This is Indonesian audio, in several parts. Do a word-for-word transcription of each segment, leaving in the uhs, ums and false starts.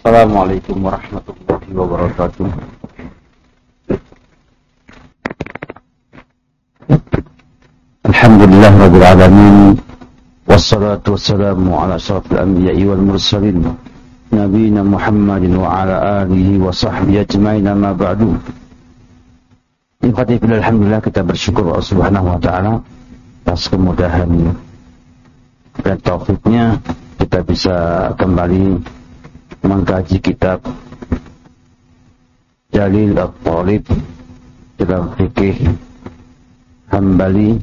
Assalamualaikum warahmatullahi wabarakatuh. Alhamdulillah rabbil alamin, wassalatu wassalamu ala asyrafil anbiya'i wal mursalin nabiyina Muhammadin wa ala alihi wa sahbihi ajmain, amma ba'du. Alhamdulillah, kita bersyukur Allah Subhanahu wa taala atas kemudahan dan taufiknya kita bisa kembali mengkaji kitab Jalil At-Talib dalam fikih Hambali,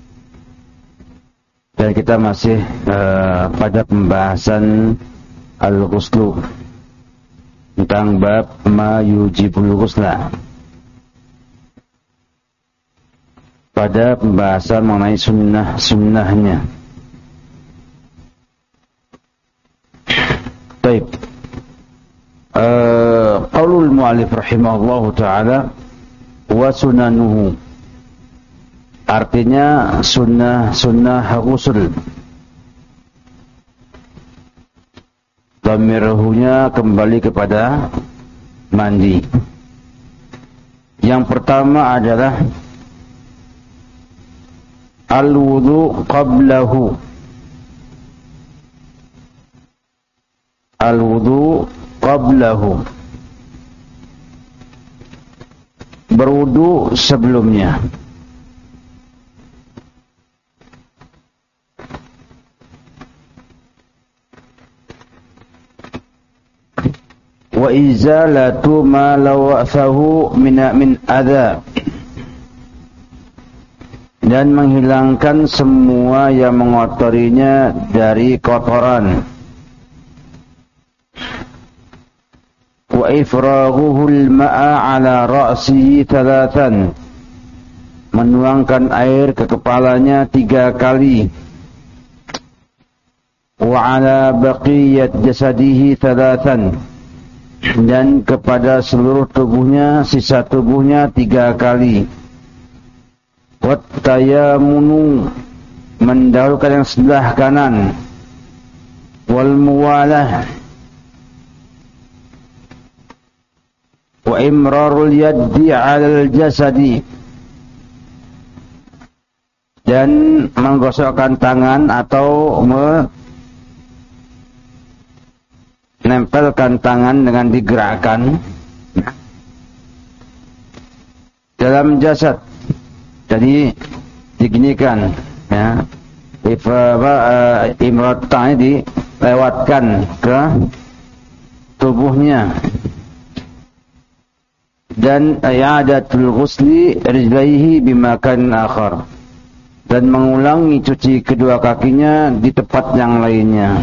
dan kita masih uh, pada pembahasan Al-Ghuslu tentang bab ma yujibul ghusla, pada pembahasan mengenai sunnah-sunnahnya. Baik. Uh, qaulul mu'allif rahimahullahu ta'ala wa sunanuhu, artinya sunnah-sunnah ghusl. Dhamirhunya kembali kepada mandi. Yang pertama adalah al-wudu qablahu. Al-wudu qablahu, berwudu sebelumnya. Wa izalatu ma lawathahu min min adza, dan menghilangkan semua yang mengotorinya dari kotoran. Wa ifraghuhul ma'a ala ra'sihi thalathan, menuangkan air ke kepalanya tiga kali. Wa ala baqiyat jasadihi thalathan, dan kepada seluruh tubuhnya, sisa tubuhnya tiga kali. Wat tayamunu, mendahulukan yang sebelah kanan. Wal muwalah, wa imrarul yaddi 'alal jasadi, dan menggosokkan tangan atau menempelkan tangan dengan digerakkan dalam jasad. Jadi diginikan, ya. Imrat tangan dilewatkan ke tubuhnya. Dan i'adatul ghusli rijlaihi bimakan akhar, dan mengulangi cuci kedua kakinya di tempat yang lainnya.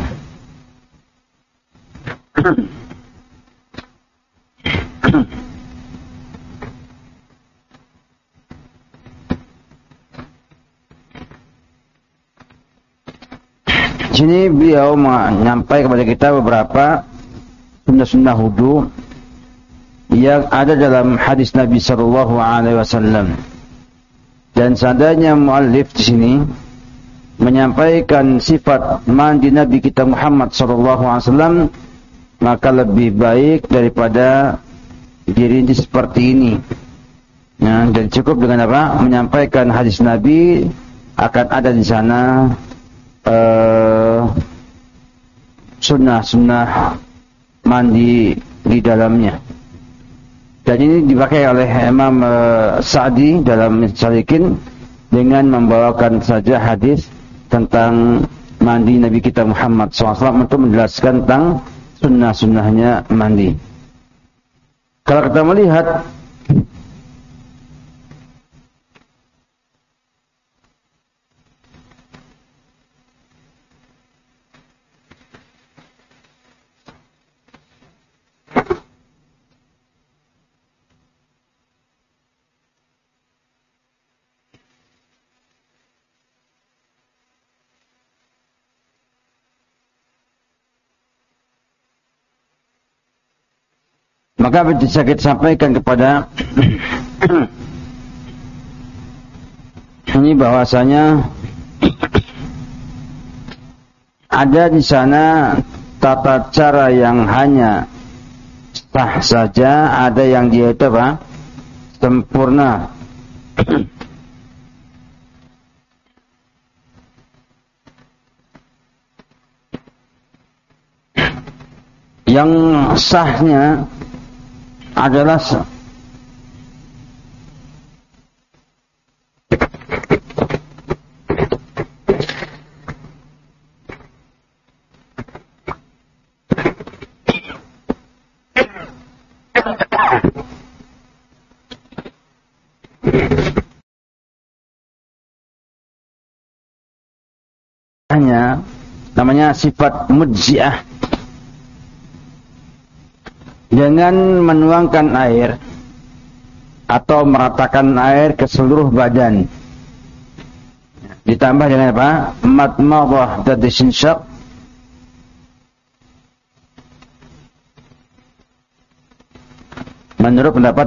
Di sini beliau menyampaikan kepada kita beberapa sunnah-sunnah wudu yang ada dalam hadis Nabi sallallahu alaihi wasallam. Dan seandainya muallif di sini menyampaikan sifat mandi Nabi kita Muhammad sallallahu alaihi wasallam, maka lebih baik daripada dirinci seperti ini. Ya, dan cukup dengan apa? Menyampaikan hadis Nabi, akan ada di sana uh, sunnah-sunnah mandi di dalamnya. Dan ini dipakai oleh Imam uh, Sa'di dalam Salikin dengan membawakan saja hadis tentang mandi Nabi kita Muhammad shallallahu alaihi wasallam untuk menjelaskan tentang sunnah-sunnahnya mandi. Kalau kita melihat Maka bisa kita sampaikan kepada ini bahwasanya ada di sana tata cara yang hanya sah saja, ada yang dia itu apa? Sempurna. Yang sahnya adalah hanya namanya sifat mujziah, dengan menuangkan air atau meratakan air ke seluruh badan, ditambah dengan apa? Madmadah dan istinsyaq, menurut pendapat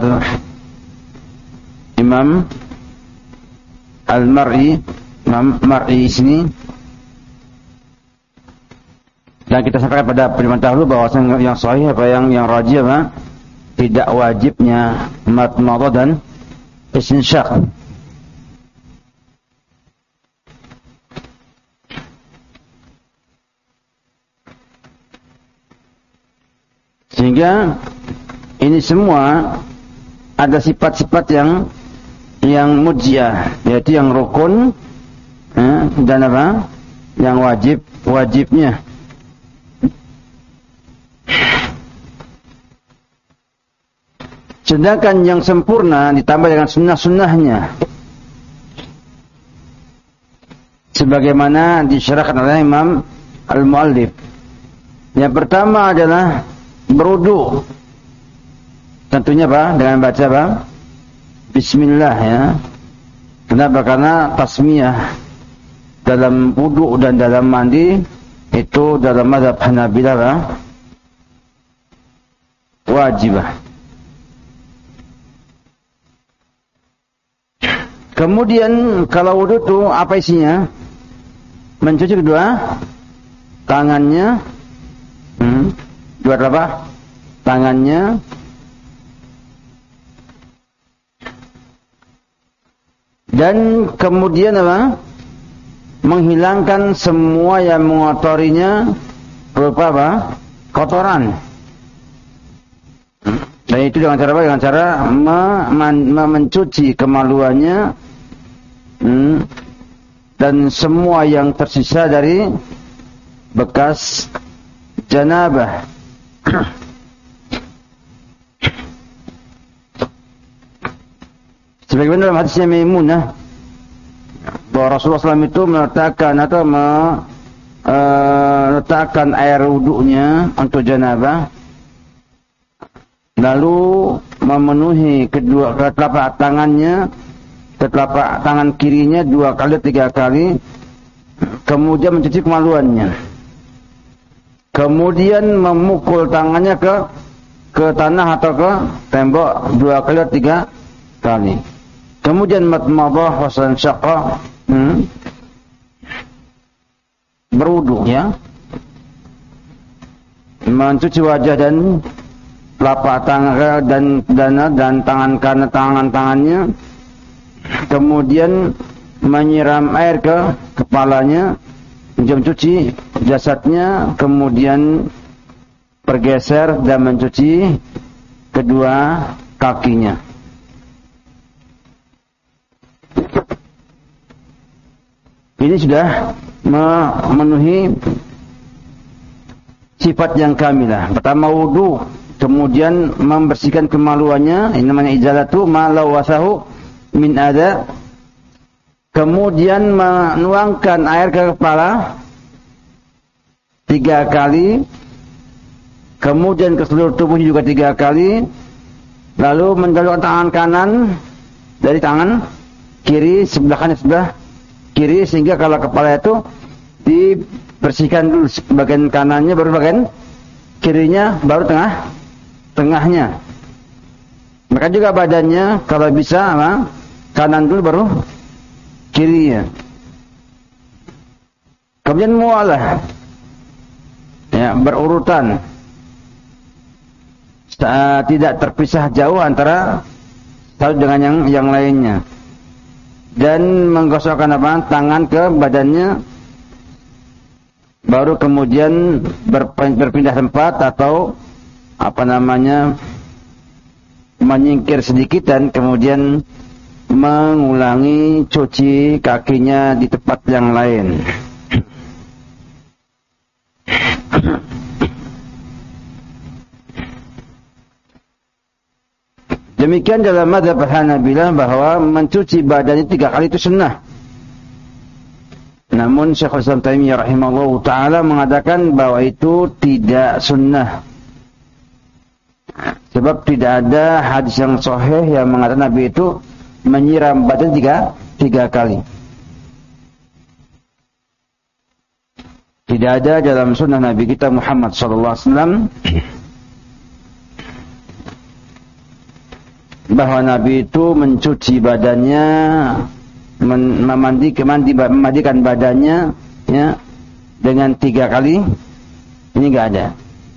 Imam Al-Mar'i, Imam Mar'i sini. Dan kita sampaikan pada pertemuan dahulu bahwa yang sahih apa yang yang rajih apa? Tidak wajibnya madmadah dan istinsyaq. Sehingga ini semua ada sifat-sifat yang yang mujziah, yaitu yang rukun eh, dan apa? Yang wajib wajibnya. Sedangkan yang sempurna ditambah dengan sunnah-sunnahnya, sebagaimana disyarahkan oleh Imam Al-Muallif. Yang pertama adalah berwudu. Tentunya apa? Dengan baca apa? Bismillah ya. Kenapa? Karena tasmiyah dalam wudu dan dalam mandi itu dalam mazhab Hanabilah apa? Wajibah. Kemudian kalau wudu itu apa isinya? Mencuci kedua tangannya, hmm, dua apa? Tangannya, dan kemudian apa? Menghilangkan semua yang mengotorinya berupa apa? Kotoran. Dan itu dengan cara apa? Dengan cara me- mencuci kemaluannya, Hmm, dan semua yang tersisa dari bekas janabah. Sebagaimana dalam hadisnya Maimunah bahwa Rasulullah shallallahu alaihi wasallam itu meletakkan atau meletakkan uh, air wudunya untuk janabah, lalu memenuhi kedua telapak tangannya, telapak tangan kirinya dua kali tiga kali, kemudian mencuci kemaluannya, kemudian memukul tangannya ke ke tanah atau ke tembok dua kali tiga kali, kemudian madmadah wasan syaqa, hmm, berwudu ya, mencuci wajah dan telapak tangan dan dana dan tangan kanan tangan tangannya, kemudian menyiram air ke kepalanya, mencuci jasadnya, kemudian bergeser dan mencuci kedua kakinya. Ini sudah memenuhi sifat yang kamilah. Pertama wudu, kemudian membersihkan kemaluannya, ini namanya izalatu ma lawasahu min ada, kemudian menuangkan air ke kepala tiga kali, kemudian ke seluruh tubuh juga tiga kali, lalu menjauhkan tangan kanan dari tangan kiri, sebelah kanan sebelah kiri, sehingga kalau kepala itu dibersihkan dulu bagian kanannya, baru bagian kirinya, baru tengah tengahnya. Maka juga badannya kalau bisa apa? Kanan dulu baru kirinya. Kemudian mualah, ya, berurutan tidak terpisah jauh antara satu dengan yang yang lainnya, dan menggosokkan apa tangan ke badannya, baru kemudian berpindah tempat atau apa namanya menyingkir sedikit dan kemudian mengulangi cuci kakinya di tempat yang lain. Demikian dalam mazhab Hanabilah bahwa mencuci badannya tiga kali itu sunnah. Namun Syekhul Islam Taimiyah rahimahullah ta'ala mengatakan bahwa itu tidak sunnah. Sebab tidak ada hadis yang sahih yang mengatakan Nabi itu menyiram badan tiga, tiga kali. Tidak ada dalam sunnah Nabi kita Muhammad sallallahu alaihi wasallam bahwa Nabi itu mencuci badannya, memandi, mandi, memandikan badannya ya, dengan tiga kali. Ini enggak ada.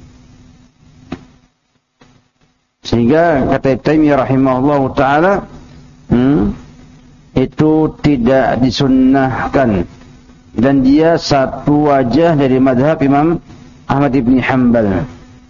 Sehingga kata Taimiyah rahimahullah ta'ala, hmm, itu tidak disunnahkan. Dan dia satu wajah dari madhab Imam Ahmad ibn Hanbal.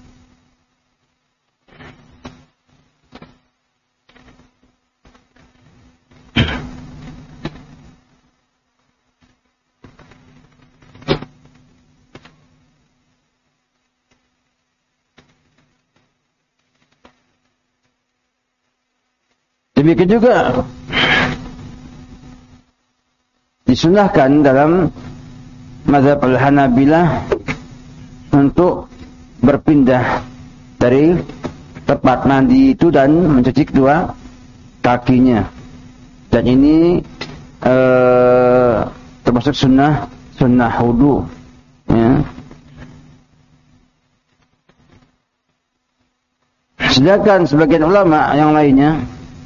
Demikian juga disunahkan dalam mazhab Al-Hanabilah untuk berpindah dari tempat mandi itu dan mencuci kedua kakinya. Dan ini eh, termasuk sunnah sunnah wudu. Ya. Sedangkan sebagian ulama yang lainnya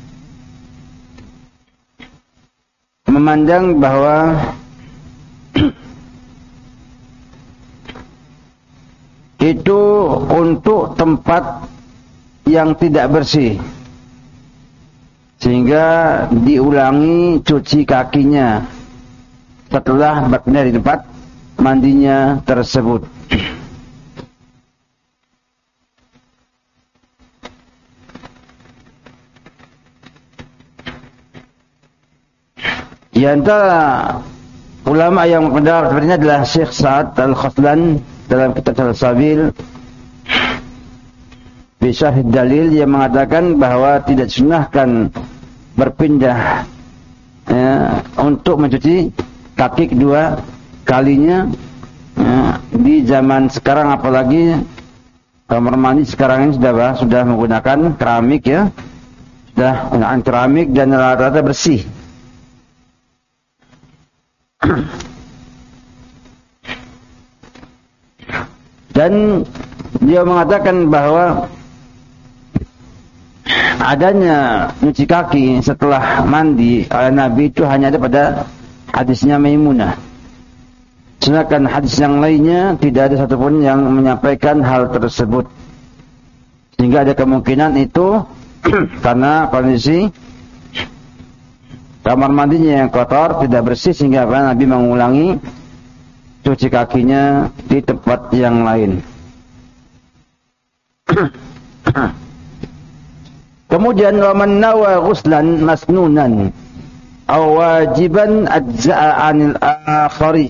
memandang bahwa itu untuk tempat yang tidak bersih, sehingga diulangi cuci kakinya setelah berpindah di tempat mandinya tersebut. Di antara ulama yang berpendapat seperti ini adalah Syekh Sa'ad Al-Khaslan dalam kitab Al-Sabil bi Syarh Dalil, yang mengatakan bahwa tidak disunahkan berpindah ya, untuk mencuci kaki kedua kalinya ya, di zaman sekarang, apalagi kamar mandi sekarang ini sudah sudah menggunakan keramik ya, sudah menggunakan keramik dan rata-rata bersih. Dan dia mengatakan bahwa adanya nyuci kaki setelah mandi oleh Nabi itu hanya ada pada hadisnya Maimunah. Sedangkan hadis yang lainnya tidak ada satupun yang menyampaikan hal tersebut. Sehingga ada kemungkinan itu karena kondisi kamar mandinya yang kotor, tidak bersih, sehingga apa, Nabi mengulangi cuci kakinya di tempat yang lain. Kemudian wa man nawa ghuslan masnunan aw wajiban ajza'a 'anil akhari.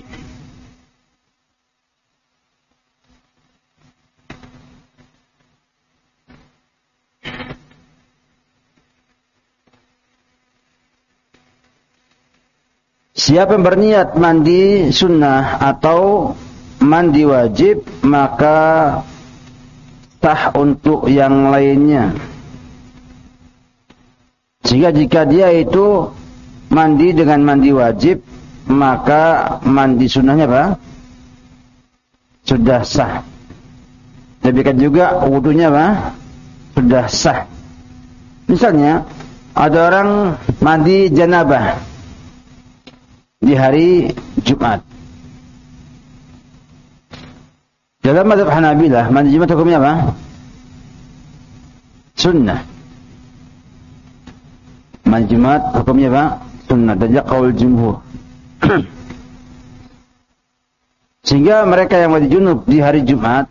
Siapa yang berniat mandi sunnah atau mandi wajib, maka sah untuk yang lainnya. Sehingga jika dia itu mandi dengan mandi wajib, maka mandi sunnahnya apa? Sudah sah. Demikian juga wudunya apa? Sudah sah. Misalnya ada orang mandi janabah di hari Jumat. Dalam mazhab Hanabilah, mandi Jumat hukumnya apa? sunnah. Mandi Jumat hukumnya apa? Sunnah. Dan juga qaul jumhur. Sehingga mereka yang mandi junub di hari Jumat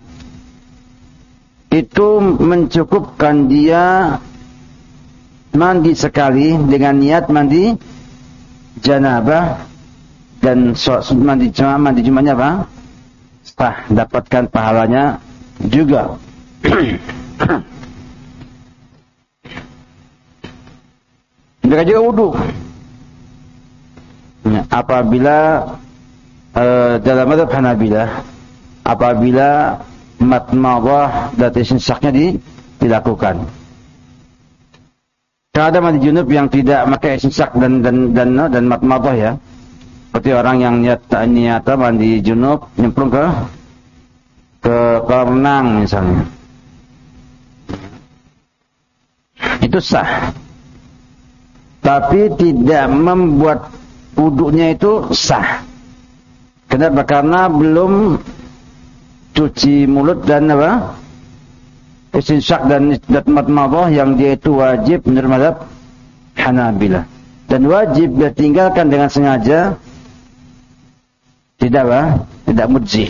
itu mencukupkan dia mandi sekali dengan niat mandi janabah, dan mandi Jumat, mandi Jumatnya apa? Sah, dapatkan pahalanya juga. Mereka juga wudu. Ya, apabila uh, dalam mazhab Hanabilah, apabila matmadah dan istinsaqnya di, dilakukan. Kalau ada mandi junub yang tidak pakai istinsaq dan dan dan dan matmadah ya. Seperti orang yang niat niat mandi junub nyemplung ke ke kolam renang misalnya. Itu sah. Tapi tidak membuat wudunya itu sah. Kenapa? Karena belum cuci mulut dan apa? Istinsyak dan matmadah yang dia itu wajib menurut mazhab Hanabilah. Dan wajib dia tinggalkan dengan sengaja tidak apa? Tidak mujzi.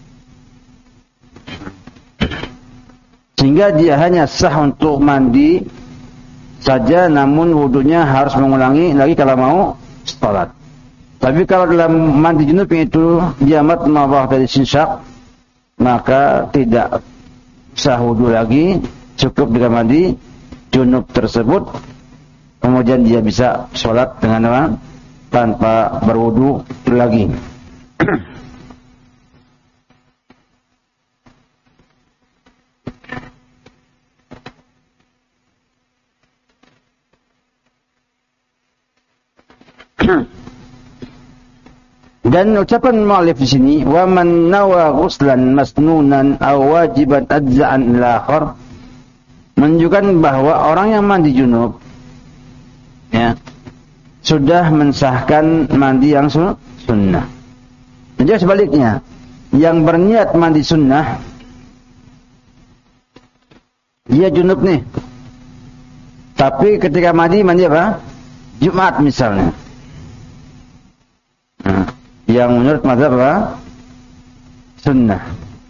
Sehingga dia hanya sah untuk mandi saja, namun wudunya harus mengulangi lagi kalau mau salat. Tapi kalau dalam mandi junub itu dia matmadah dari istinsyak, maka tidak sah wudu lagi, cukup dengan mandi junub tersebut, kemudian dia bisa sholat dengan apa? Tanpa berwudu lagi. Dan ucapan mu'allif di sini, wa man nawa ghuslan masnunan aw wajiban adza'an ila akhar, menunjukkan bahwa orang yang mandi junub ya sudah mensahkan mandi yang sunnah. Dan juga sebaliknya, yang berniat mandi sunnah, dia junub nih, tapi ketika mandi mandi apa? Jumat misalnya. Nah, yang menurut mazhab apa? Sunnah.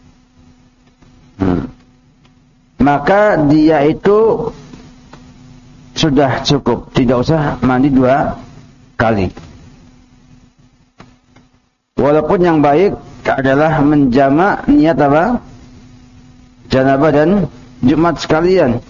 Hmm. Maka dia itu sudah cukup, tidak usah mandi dua kali. Walaupun yang baik adalah menjamak niat apa? Janabah dan Jumat sekalian.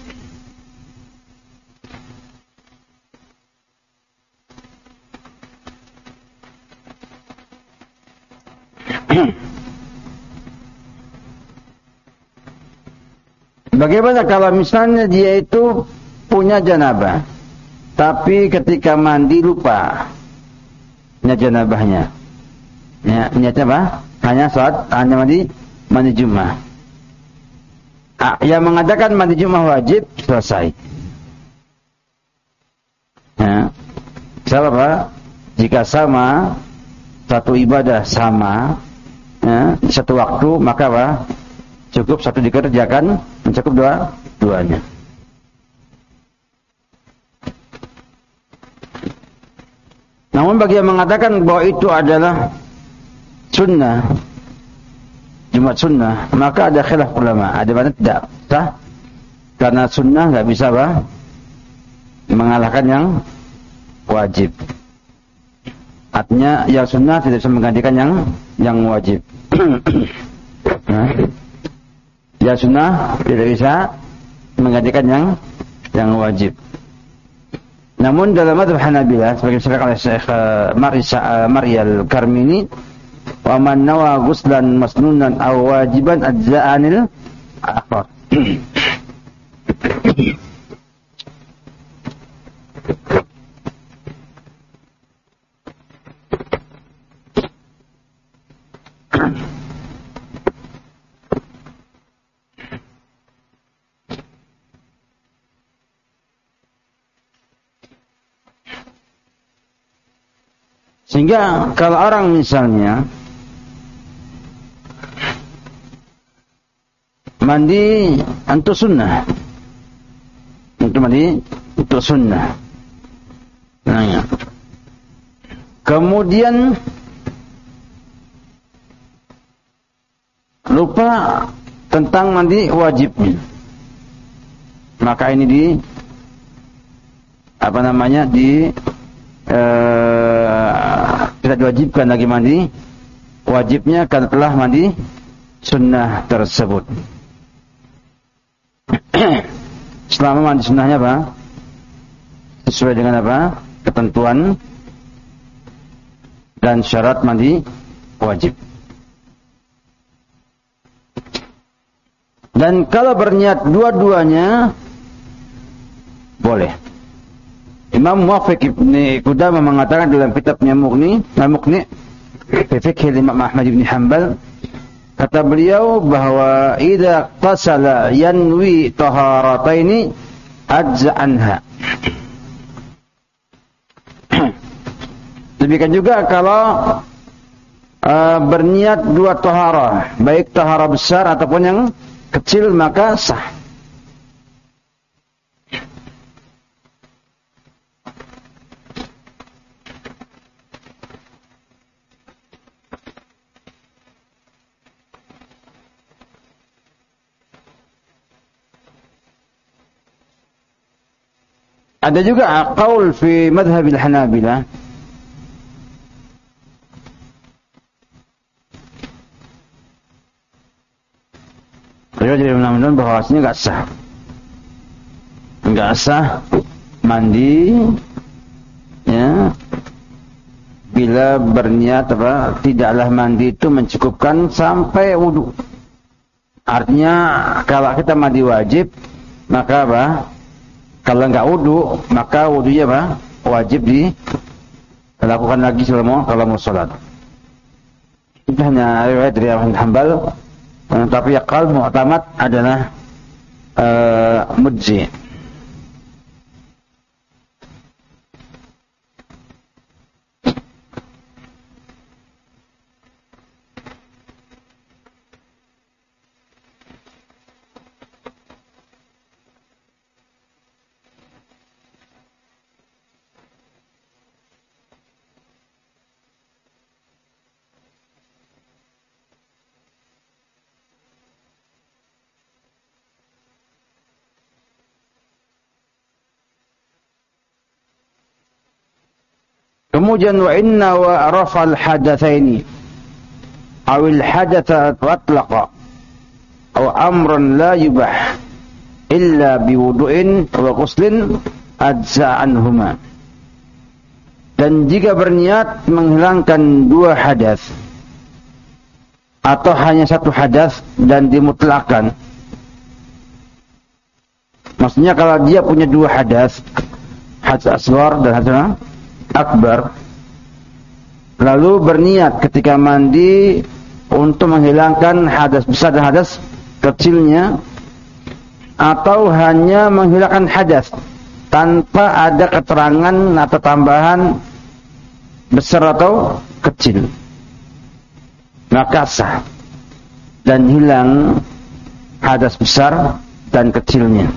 Bagaimana kalau misalnya dia itu punya janabah, tapi ketika mandi lupa punya janabahnya, ya, niatnya apa? Hanya saat hanya mandi mandi Jumat. Ah, yang mengatakan mandi Jumat wajib selesai. Ya, salah apa? Jika sama satu ibadah sama, ya, satu waktu, maka apa? Cukup satu dikerjakan, mencakup dua duanya. Namun bagi yang mengatakan bahwa itu adalah sunnah, Jumat sunnah, maka ada khilaf ulama. Ada mana tidak sah, karena sunnah nggak bisa apa? Mengalahkan yang wajib. Artinya yang sunnah tidak bisa menggantikan yang yang wajib. Nah, ya sunnah tidak bisa menggantikan yang yang wajib. Namun dalam mazhab Hanabilah, sebagai disebutkan oleh Syekh Mar'i Al-Karmini, wa man nawa ghuslan masnunan aw wajiban adza'anil akhar. Sehingga kalau orang misalnya mandi antu sunnah, itu mandi untuk sunnah. Nah, ya. Kemudian lupa tentang mandi wajibnya. Maka ini di apa namanya di eh, tidak diwajibkan lagi mandi wajibnya karena telah mandi sunnah tersebut. Selama mandi sunnahnya apa? Sesuai dengan apa? Ketentuan dan syarat mandi wajib. Dan kalau berniat dua-duanya boleh. Imam Muwafiq Ibn Qudamah mengatakan dalam kitabnya Mughni, Mughni fi Fiqh Imam Ahmad bin Hanbal, kata beliau bahwa idza qasala yanwi taharataini ajza anha. Demikian juga kalau uh, berniat dua taharah, baik taharah besar ataupun yang kecil, maka sah. Ada juga qaul fi madhhabil Hanabilah, beliau jadi menunjukkan bahwasanya enggak sah. Enggak sah mandi ya bila berniat apa? Tidaklah mandi itu mencukupkan sampai wudu. Artinya kalau kita mandi wajib, maka apa? Kalau enggak wudu, maka wudunya apa? Wajib dilakukan lagi selama kalau mau salat. Itu hanya riwayat dari Ahmad bin Hanbal. Tapi akal mu'tamad adalah uh, mujzi. Kemudian wa inna wa rafa'al hadatsaini awil hadatsa atlaqa aw amran la yubah illa biwudu'in wa ghuslin ajza anhuma. Dan jika berniat menghilangkan dua hadas atau hanya satu hadas dan dimutlakan, maksudnya kalau dia punya dua hadas, hadas asghar dan hadas akbar, lalu berniat ketika mandi untuk menghilangkan hadas besar dan hadas kecilnya, atau hanya menghilangkan hadas tanpa ada keterangan atau tambahan besar atau kecil, maka sah dan hilang hadas besar dan kecilnya.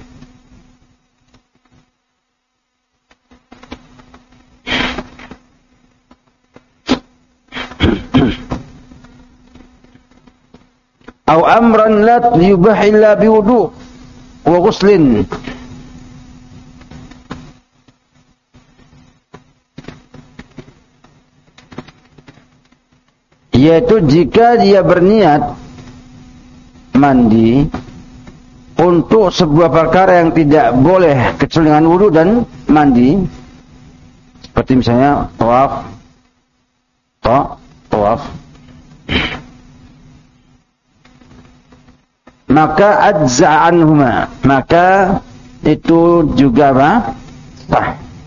Atau amran la yubah illa biwudu' wa ghuslin. Yaitu jika dia berniat mandi untuk sebuah perkara yang tidak boleh kecuali dengan wudu dan mandi, seperti misalnya tawaf, tawaf, maka ajza anhuma, maka itu juga apa? Sah.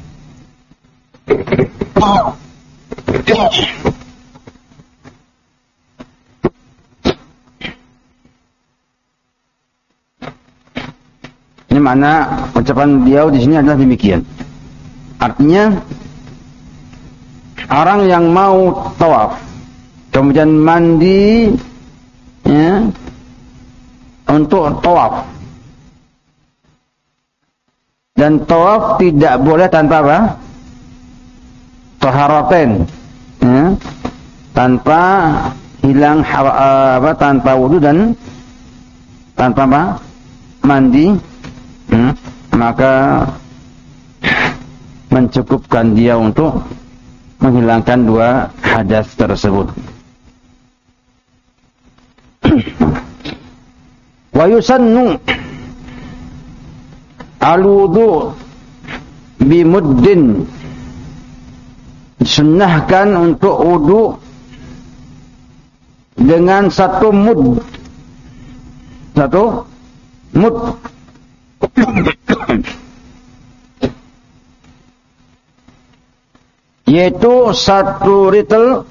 Ini mana ucapan beliau di sini adalah demikian. Artinya orang yang mau tawaf kemudian mandi ya untuk tawaf, Dan tawaf tidak boleh tanpa apa? Taharatain, ya. Tanpa hilang apa? Tanpa wudu dan tanpa apa? Mandi, ya. Maka mencukupkan dia untuk menghilangkan dua hadas tersebut. Wa yusannu al-wudu bimuddin, sunnahkan untuk wudu dengan satu mud, satu mud. Yaitu satu ritel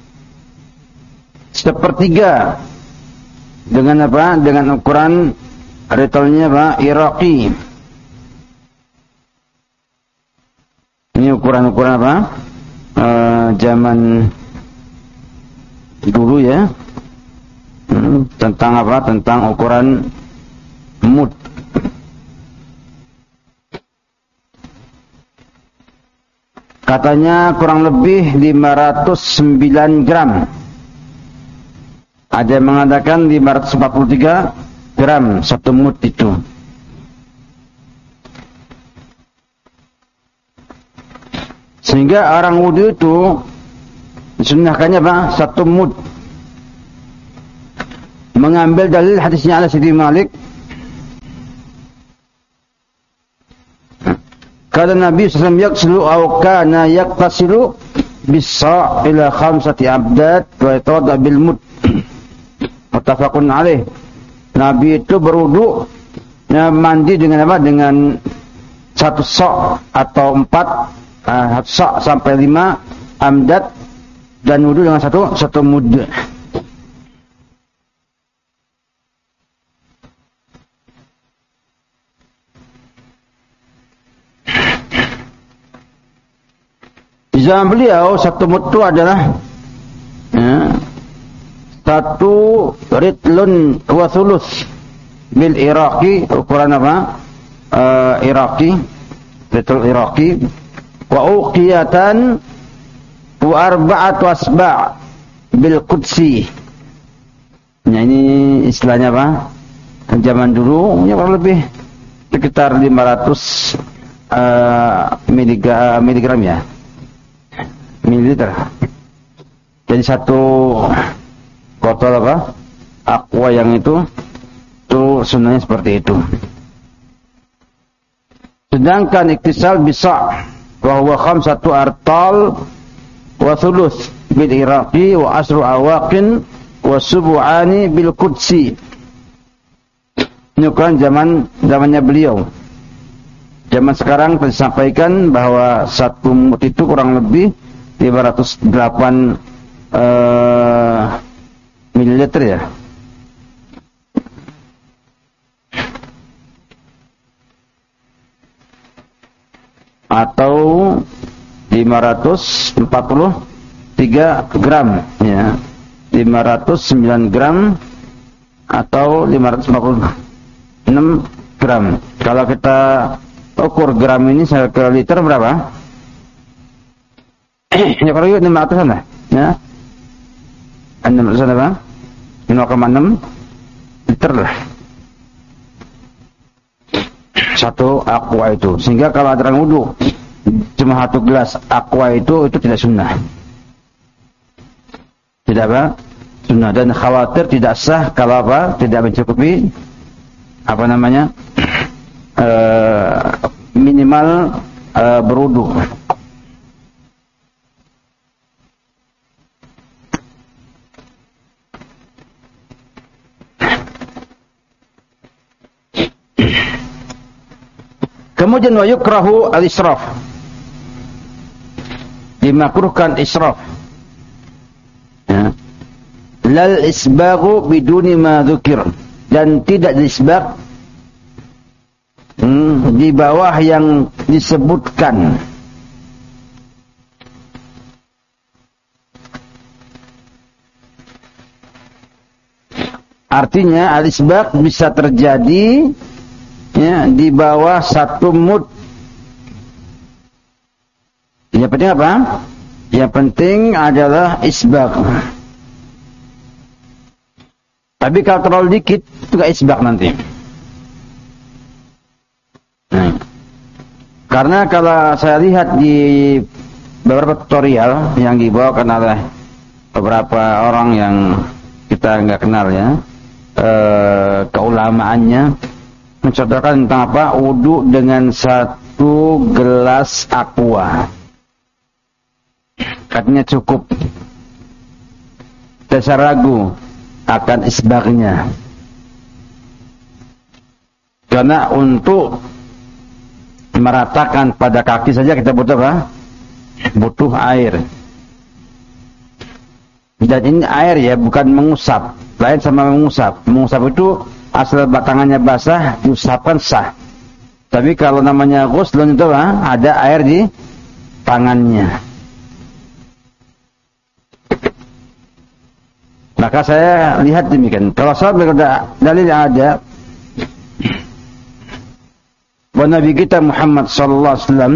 sepertiga. Dengan apa? Dengan ukuran ritelnya apa? Iraqi. Ini ukuran-ukuran apa? E, zaman dulu ya. Hmm, tentang apa? Tentang ukuran mud. Katanya kurang lebih lima ratus sembilan gram. Ada yang mengatakan lima ratus empat puluh tiga gram satu mud itu. Sehingga orang wudu itu disunnahkannya apa? Satu mud. Mengambil dalil hadisnya Anas bin Malik. Kata Nabi sallallahu alaihi wasallam, yaksulu aw kana yaktasilu bis-sa' ila khamsati abdad wa yatawadda bil mud. Muttafaqun alaih. Nabi itu berwudu, ya, mandi dengan apa? Dengan satu sa' atau empat uh, sa' sampai lima amdad, dan wudu dengan satu satu mud. Di zaman beliau satu mud itu adalah, ya, satu ritlun wa thuluth bil iraqi, ukuran apa? Uh, iraqi, ritl iraqi, wa uqiyatan wa arba'atu asba' bil qudsi. Nah, ini istilahnya apa? Zaman dulu ya kurang lebih sekitar lima ratus uh, miligram, miligram ya. Mililiter. Jadi satu botol apa? Aqua yang itu itu sunnahnya seperti itu. Sedangkan iktisal bisa wa huwa khamsatu artal wa thuluth bil iraqi wa asru awaqin wa subu'ani bil qudsi. Ini kan zaman zamannya beliau. Zaman sekarang disampaikan bahwa satu mud itu kurang lebih lima ratus delapan uh, mililiter ya. Atau lima ratus empat puluh tiga gram ya. lima ratus sembilan gram atau lima ratus empat puluh enam gram. Kalau kita ukur gram ini ke liter berapa? Ya kalau enam ratusan lah ya. enam ratusan apa? lima koma enam liter lah satu aqua itu. Sehingga kalau ada orang wudu cuma satu gelas aqua itu itu tidak sunnah. Tidak apa? Sunnah. Dan khawatir tidak sah kalau apa? Tidak mencukupi apa namanya? Uh, minimal uh, berwudu. Kemudian wa yukrahu al-israf. Dimakruhkan israf. Ya. Lal isbaghu biduni ma dzukir, dan tidak disbag hmm, di bawah yang disebutkan. Artinya al-isbag bisa terjadi ya, di bawah satu mud Yang penting apa? Yang penting adalah isbaq. Tapi kalau terlalu dikit itu gak isbaq nanti. Nah, karena kalau saya lihat di beberapa tutorial yang dibawakan oleh beberapa orang yang kita nggak kenal ya, e, keulamaannya mencontohkan tentang apa? Wudu dengan satu gelas aqua. Katanya cukup. Saya ragu akan isbaqnya. Karena untuk meratakan pada kaki saja kita butuh apa? Butuh air. Dan ini air ya, bukan mengusap. Lain sama mengusap. Mengusap itu asal tangannya basah, diusapkan sah. Tapi kalau namanya ghuslun itu apa? Ada air di tangannya. Maka saya lihat demikian. Kalau sahabat dalil yang ada, bahwa Nabi kita Muhammad sallallahu alaihi wasallam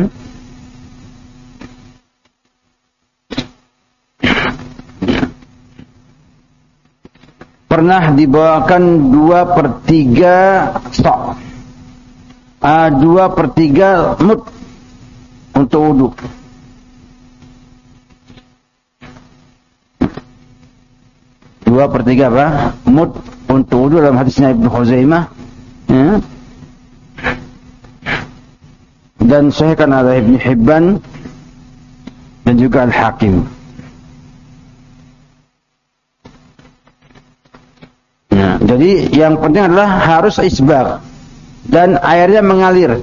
pernah dibawakan dua per tiga sok, uh, dua per tiga mud untuk wudhu. Dua per tiga apa? Mud untuk wudhu dalam hadisnya Ibnu Khuzaimah. Ya. Dan sahihkan oleh Ibnu Hibban dan juga Al-Hakim. Nah, jadi yang penting adalah harus isbaq dan airnya mengalir.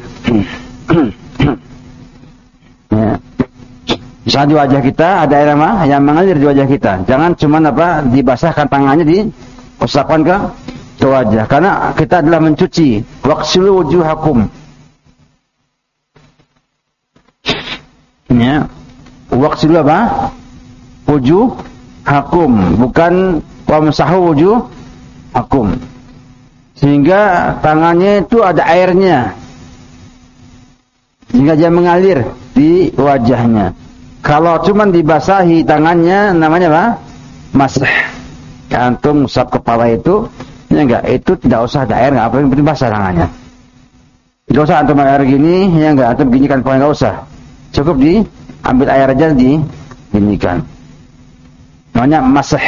Ya. Misalnya di wajah kita ada air apa? Yang mengalir di wajah kita. Jangan cuma apa? Dibasahkan tangannya, diusapkan ke ke wajah. Karena kita adalah mencuci. Waqsilu wujuhakum. Ya. Waqsilu apa? Wujuhakum, bukan wamsahu wujuhakum. Sehingga tangannya itu ada airnya. Sehingga dia mengalir di wajahnya. Kalau cuma dibasahi tangannya namanya apa? Masah. Antum usap kepala itu, ya enggak, itu tidak usah ada air, enggak apa yang penting basah tangannya. Tidak usah antum air gini, ya enggak, antum gini kan enggak usah. Cukup diambil air aja di ginikan. Namanya masah.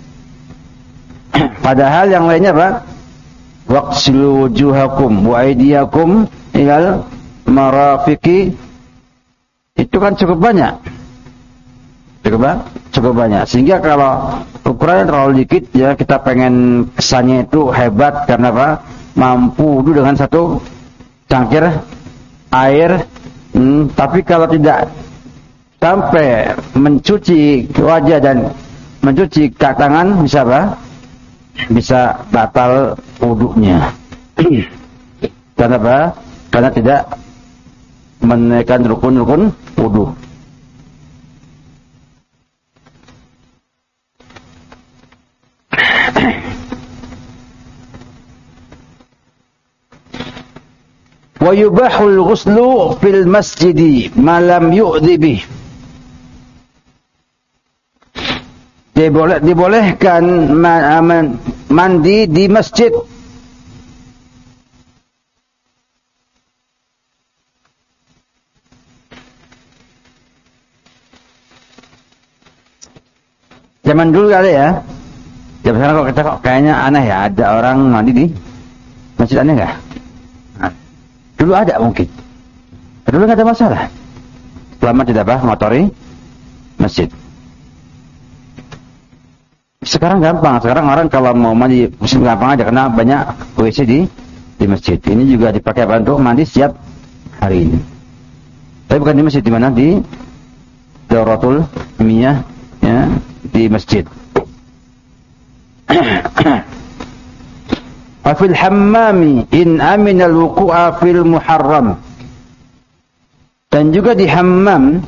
Padahal yang lainnya apa? Waqsilu wujuhakum wa aydiyakum ilal marafiqi. Itu kan cukup banyak. Cukup, cukup banyak. Sehingga kalau ukurannya terlalu dikit, ya kita pengen kesannya itu hebat karena apa? Mampu wudu dengan satu cangkir air. Hmm, tapi kalau tidak sampai mencuci wajah dan mencuci kaki tangan, bisa apa? Bisa batal wudunya. Karena apa? Karena tidak menaikkan rukun-rukun wudu. Wa yubahul ghuslu fil masjidi ma lam yu'dhi bih. Diboleh, dibolehkan mandi di masjid zaman dulu ada ya. Zaman sekarang kok kita kok kayaknya aneh ya, ada orang mandi di masjid, aneh nggak? Nah, dulu ada mungkin. Dulu nggak ada masalah. Selama tidak apa, mengotori masjid. Sekarang gampang. Sekarang orang kalau mau mandi musim gampang aja karena banyak W C di di masjid. Ini juga dipakai untuk mandi setiap hari ini. Tapi bukan di masjid, di mana? Di Dauratul Miyah, ya, di masjid. Afil hammami in aminal wuqu'a fil muharram. Dan juga di hammam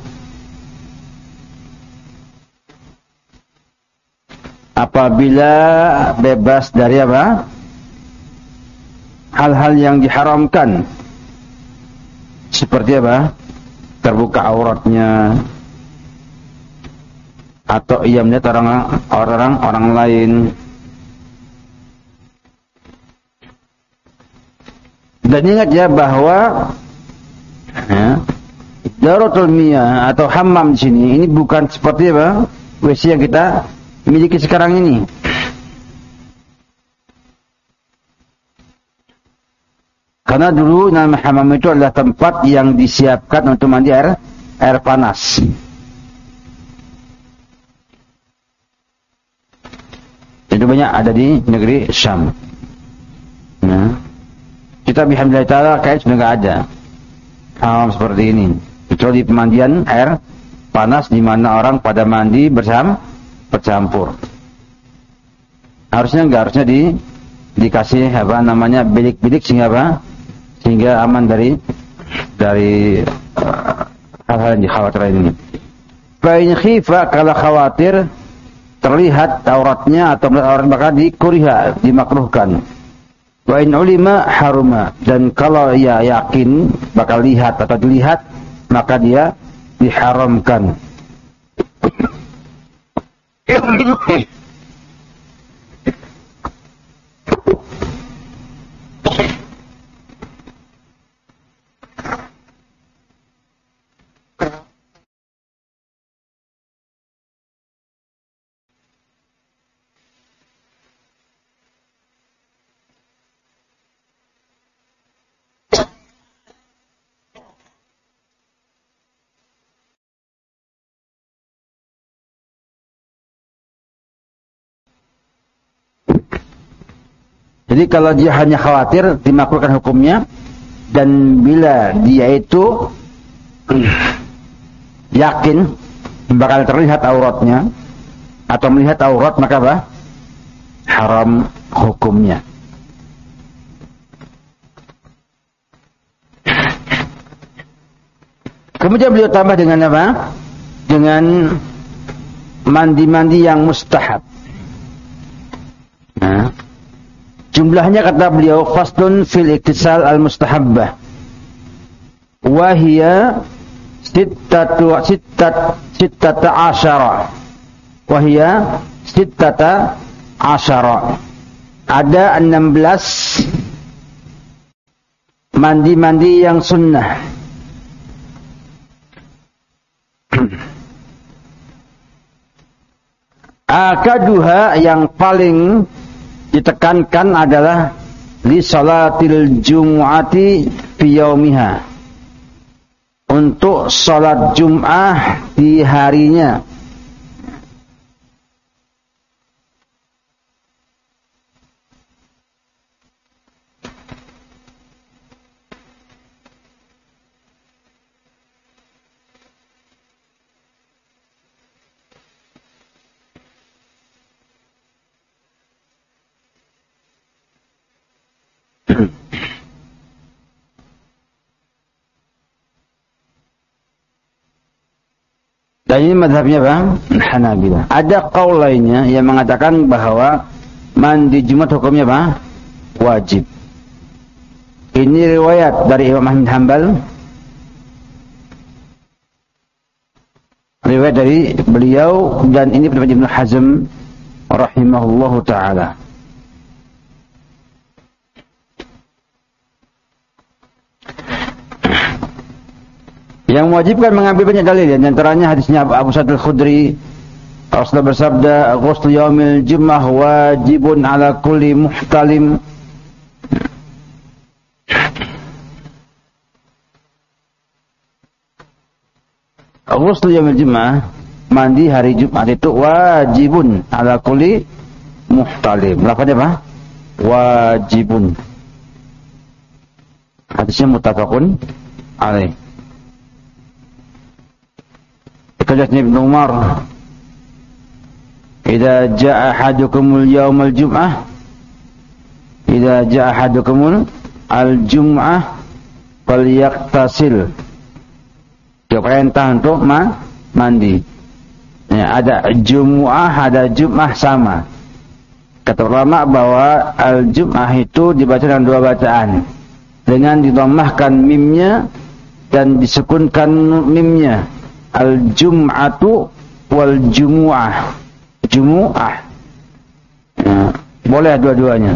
apabila bebas dari apa? Hal-hal yang diharamkan. Seperti apa? Terbuka auratnya, atau ia melihat orang-orang orang lain. Dan ingat ya bahwa ya, Daruratul Miyah atau hammam di sini ini bukan seperti apa W C yang kita miliki sekarang ini. Karena dulu nama hammam itu adalah tempat yang disiapkan untuk mandi air air panas. Itu banyak ada di negeri Syam. Nah, kita bihamdillah ta'ala kayak sudah nggak ada hammam seperti ini. Kecuali pemandian air panas di mana orang pada mandi bersama bercampur. Harusnya enggak, harusnya di dikasih apa namanya bilik-bilik sehingga apa? Sehingga aman dari dari uh, hal-hal yang dikhawatirkan ini. Fa in khifa, kalau khawatir terlihat auratnya atau aurat maka dikuriha, dimakruhkan. Wa in ulima haruma, dan kalau ia yakin bakal lihat atau dilihat maka dia diharamkan. Jadi kalau dia hanya khawatir dimakruhkan hukumnya, dan bila dia itu yakin bakal terlihat auratnya atau melihat aurat maka apa? Haram hukumnya. Kemudian beliau tambah dengan apa? Dengan mandi-mandi yang mustahab. Nah, jumlahnya kata beliau faslun fil iktisal al-mustahabbah wa hiya sittatu sittat sittata asyara wa hiya sittata asyara. Ada enam belas mandi-mandi yang sunnah. Akaduha, yang paling ditekankan adalah li salatil jumu'ati fi yaumiha, untuk salat Jum'ah di harinya. Dan ini madhabnya bang Hanabilah. Ada qaul lainnya yang mengatakan bahwa mandi Jumat hukumnya bang wajib. Ini riwayat dari Imam Ahmad Hanbal, riwayat dari beliau, dan ini pendapat Ibnu Hazm rahimahullahu taala. Yang mewajibkan mengambil banyak dalil, di antaranya hadisnya Abu Sa'id Al-Khudri, Rasulullah bersabda, "Ghusl yaumil jum'ah wajibun 'ala kulli muhtalim." Ghusl yaumil jum'ah, mandi hari Jumat itu wajibun 'ala kulli muhtalim. Lafaznya apa? Wajibun. Hadisnya muttafaqun alaih. Kata Ibnu Umar, "Idza jaa ahadukumul yaumul jum'ah, idza jaa ahadukumul al-jum'ah falyaktasil." Dia perintah untuk ma mandi. Ya, ada Jum'ah, ada Jum'ah sama. Kata ulama bahwa al-Jum'ah itu dibaca dengan dua bacaan, dengan didhammahkan mimnya dan disukunkan mimnya. Al-jum'atu wal jumu'ah. Jumu'ah. Nah, boleh dua-duanya.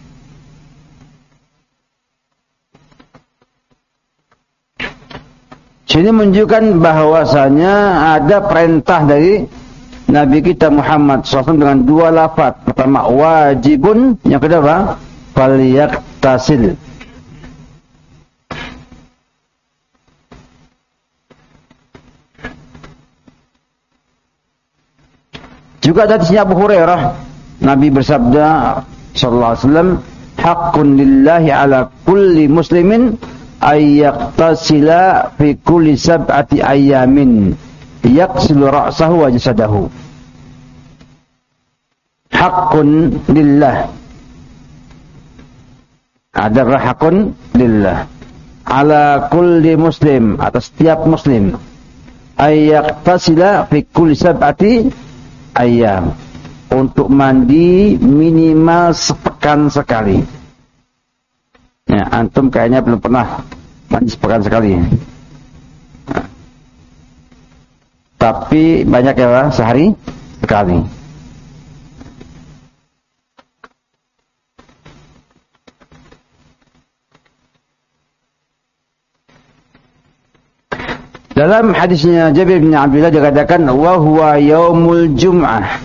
Sini menunjukkan bahwasanya ada perintah dari Nabi kita Muhammad shallallahu alaihi wasallam dengan dua lafaz. Pertama wajibun, yang kedua falyaktasil. Juga dari hadisnya Abu Hurairah, Nabi bersabda sallallahu alaihi wasallam, haqqun lillahi ala kulli muslimin ayyaktasila fi kulli sab'ati ayyamin yaksilu ra'sahu wa jasadahu. Haqqun lillah, adalah haqqun lillah ala kulli muslim, atas setiap muslim, ayyaktasila fi kulli sab'ati ayyam, untuk mandi minimal sepekan sekali. Ya, antum kayaknya belum pernah mandi sepekan sekali. Nah, tapi banyak ya Pak, sehari sekali. Dalam hadisnya Jabir bin Abdullah dikatakan wa huwa yaumul jum'ah.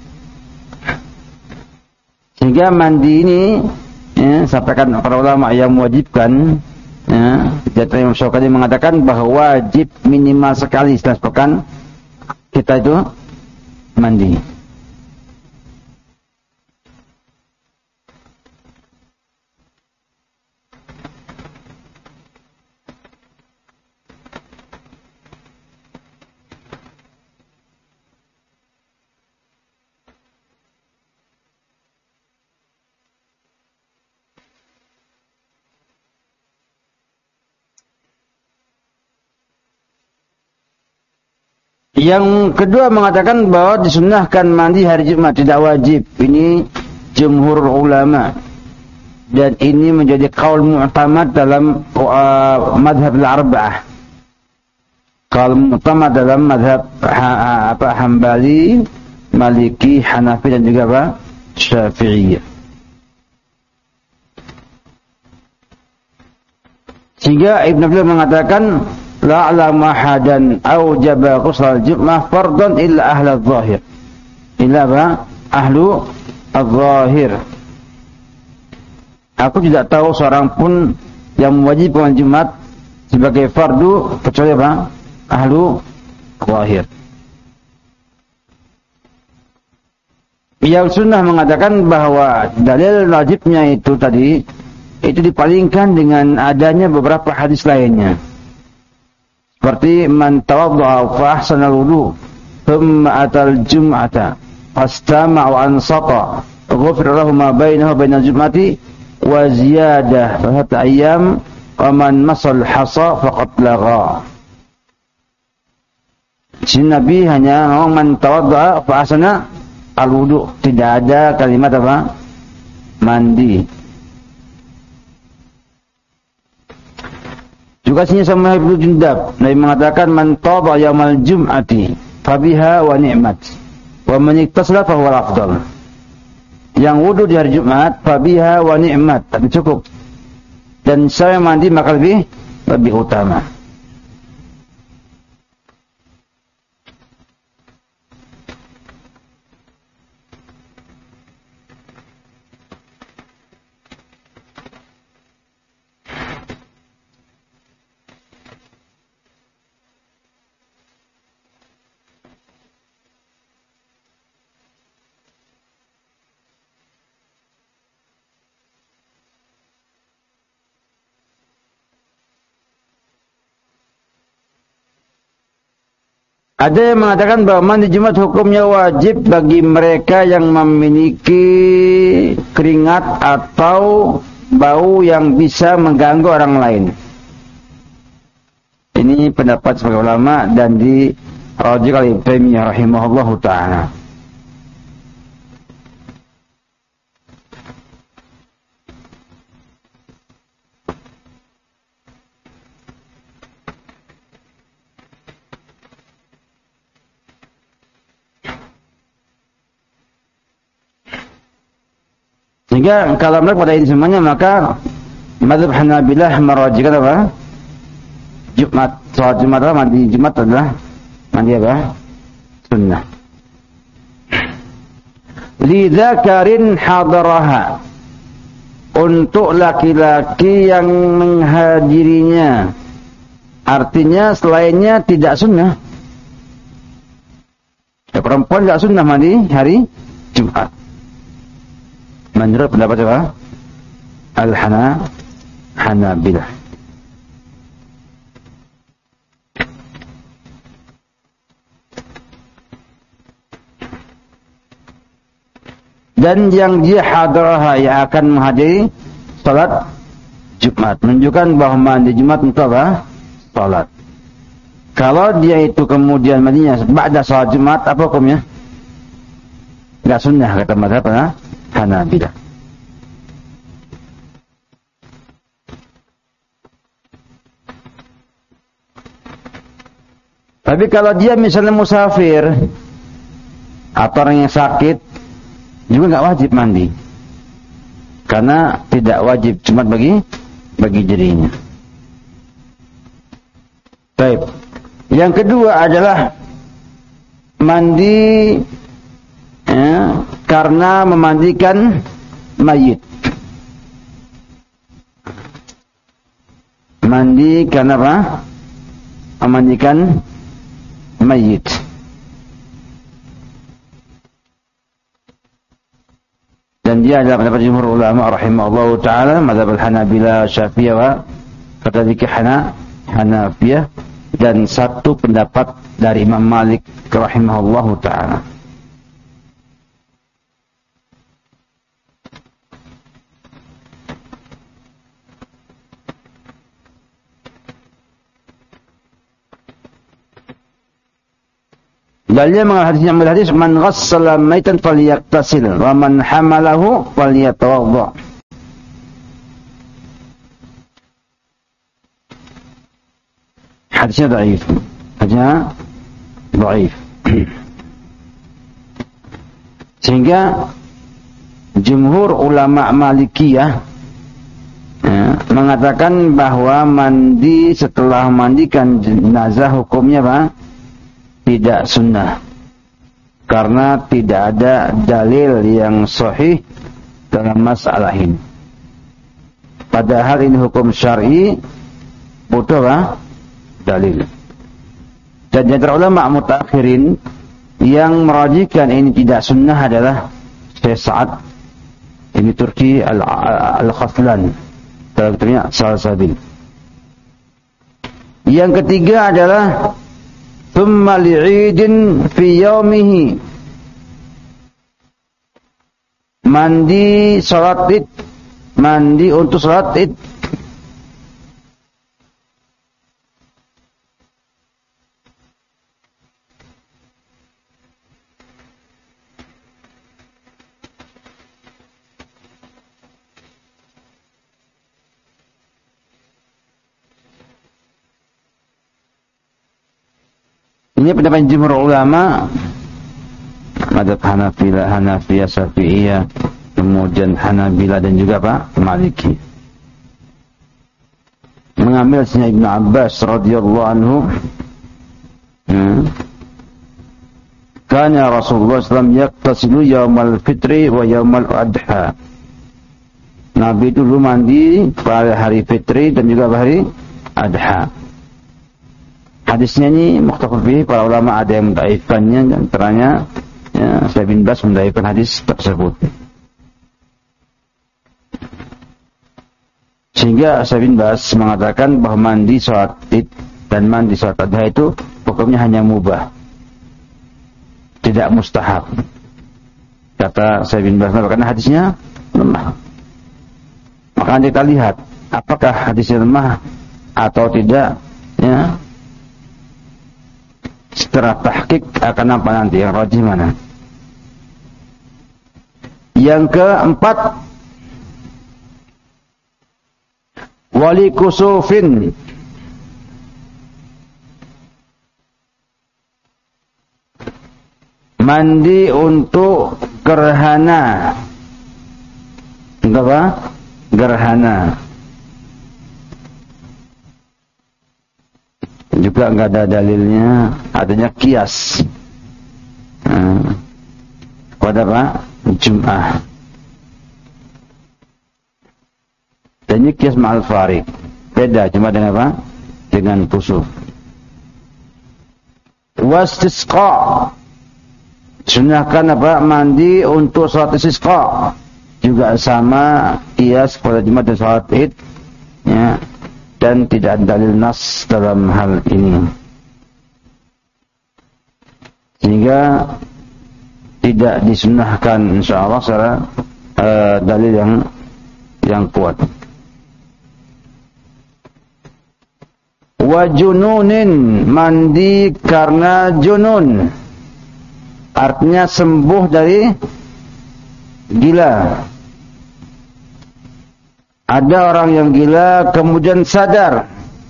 Sehingga mandi ini, ya, sampaikan para ulama yang mewajibkan, ya, jadi Imam Syaukani mengatakan bahwa wajib minimal sekali setelah sepekan kita itu mandi. Yang kedua mengatakan bahwa disunnahkan mandi hari Jumat, tidak wajib. Ini jumhur ulama. Dan ini menjadi qaul mu'tamad dalam uh, madhab al-arba'ah. Qaul mu'tamad dalam madhab ha, apa, Hambali, Maliki, Hanafi dan juga apa? Syafi'iyah. Sehingga Ibn Abdullah mengatakan la'alamu ahadan awjaba ghusl al-jum'ah fardhan illa ahla adh-dhahir. Illa apa? Ahlu adh-dhahir. Aku tidak tahu seorang pun yang mewajibkan Jumat sebagai fardu kecuali apa? Ahlu adh-dhahir. Yang sunnah mengatakan bahwa dalil wajibnya itu tadi itu dipalingkan dengan adanya beberapa hadis lainnya. Seperti man tawadda'a fa ahsana al-wudu thumma atal jum'ata fastama'a wa ansata ghufira lahu ma bainahu wa bainal jum'ati wa ziyadah thalathata ayyam wa man masal hasa faqad lagha. Si Nabi hanya ngomong man tawadda'a fa ahsana al-wudu, tidak ada kalimat apa? Mandi. Juga sini sama Ibnu Jundab, Nabi mengatakan man tawaba yaumal jum'ati fabiha wa ni'mat wa man iktasala fa huwa afdal. Yang wudu di hari Jumat fabiha wa ni'mat, tapi cukup. Dan saya mandi maka lebih lebih utama. Ada yang mengatakan bahwa mandi Jumat hukumnya wajib bagi mereka yang memiliki keringat atau bau yang bisa mengganggu orang lain. Ini pendapat sebagai ulama dan dirajih oleh Ibnu Taimiyah rahimahullahu taala. Sehingga kalau mereka pada ini semuanya, maka mazhab Hanabilah merajikan apa? Jumat, salat Jumat adalah mandi Jumat adalah mandi apa? Sunnah. Lidzakarin hadaraha, untuk laki-laki yang menghadirinya, artinya selainnya tidak sunnah. Ya, perempuan tidak sunnah mandi hari Jumat. Menurut pendapat apa? Al-Hana Hanabilah. Dan yang dia hadarah, yang akan menghadiri salat Jumat, menunjukkan bahwa mandi Jumat untuk apa? Salat. Kalau dia itu kemudian mandinya ba'da salat Jumat, apa hukumnya? Enggak sunnah kata mazhab Hanabilah. Tapi kalau dia misalnya musafir atau orang yang sakit, juga nggak wajib mandi, karena tidak wajib Jumat bagi bagi dirinya. Baik. Yang kedua adalah mandi ya, karena memandikan mayit. Mandi karena apa? Memandikan mayit. Dan dia adalah pendapat jumhur ulama rahimahullah ta'ala, mazhab al-Hanabilah, Syafi'iyah wa kadzalika Hana Hanafiyah, dan satu pendapat dari Imam Malik rahimahullah ta'ala. Dalilnya menghadisnya hadis man ghassala maitan falyaktasil wa man hamalahu falyatawadda. Hadisnya dhaif. Hadisnya dhaif. Sehingga jumhur ulama Malikiyah ya, mengatakan bahwa mandi setelah mandikan jenazah hukumnya apa? Tidak sunnah, karena tidak ada dalil yang sahih dalam masalah ini. Padahal ini hukum syar'i, butuh apa? Dalil. Dan di antara ulama mutakhirin yang merajikan ini tidak sunnah adalah Syekh Sa'ad ini Turki Al-Khaflan, dalam kitabnya Salsabil. Yang ketiga adalah thumma li'idin fi yaumihi, mandi salat id, mandi untuk salat id. Ini pendapat jumhur ulama, mazhab Hanafilah, Hanafiyah, Syafi'iyah, kemudian Hanabilah dan juga Pak Maliki. Mengambil dari Ibnu Abbas radhiyallahu anhu, hmm, kana Rasulullah sallallahu alaihi wasallam yaqtasilu yaumal fitri wa yaumal adha. Nabi dulu mandi pada hari fitri dan juga pada hari adha. Hadisnya ini mukhtalaf fihi, para ulama ada yang mendhaifkannya, dan antaranya ya, Syekh bin Baz mendhaifkan hadis tersebut. Sehingga Syekh bin Baz mengatakan bahwa mandi salat id dan mandi salat adha itu hukumnya hanya mubah, tidak mustahab. Kata Syekh bin Baz, karena hadisnya lemah. Maka kita lihat apakah hadisnya lemah atau tidak, ya. Setelah tahqiq akan apa nanti, yang rajih mana. Yang keempat, wali kusufin, mandi untuk gerhana untuk apa? Gerhana. Juga enggak ada dalilnya, adanya kias. Nah, pada apa? Jum'ah. Dan ini kias ma'al farid. Beda cuma dengan apa? Dengan kusuf. Wastisqa. Sunahkan apa? Mandi untuk salat istisqa. Juga sama kias pada Jumat dan salat Id. Ya. Dan tidak ada dalil nas dalam hal ini. Sehingga tidak disunahkan insyaallah secara uh, dalil yang yang kuat. Wa jununin, mandi karena junun. Artinya sembuh dari gila. Ada orang yang gila kemudian sadar.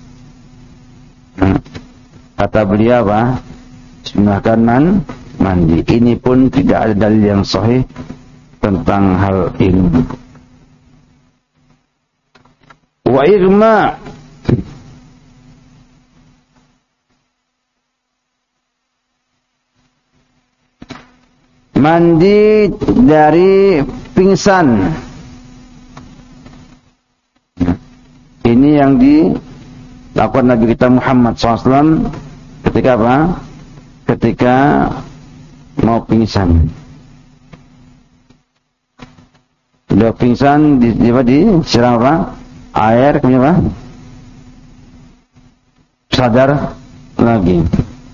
Kata beliau apa? Sunahkan man, mandi. Ini pun tidak ada dalil yang sahih tentang hal ini. Wa igma, mandi dari pingsan. Ini yang dilakukan Nabi kita Muhammad shallallahu alaihi wasallam ketika apa? Ketika mau pingsan. Sudah pingsan di, di, di disiram apa? Air, kemudian apa? Sadar lagi.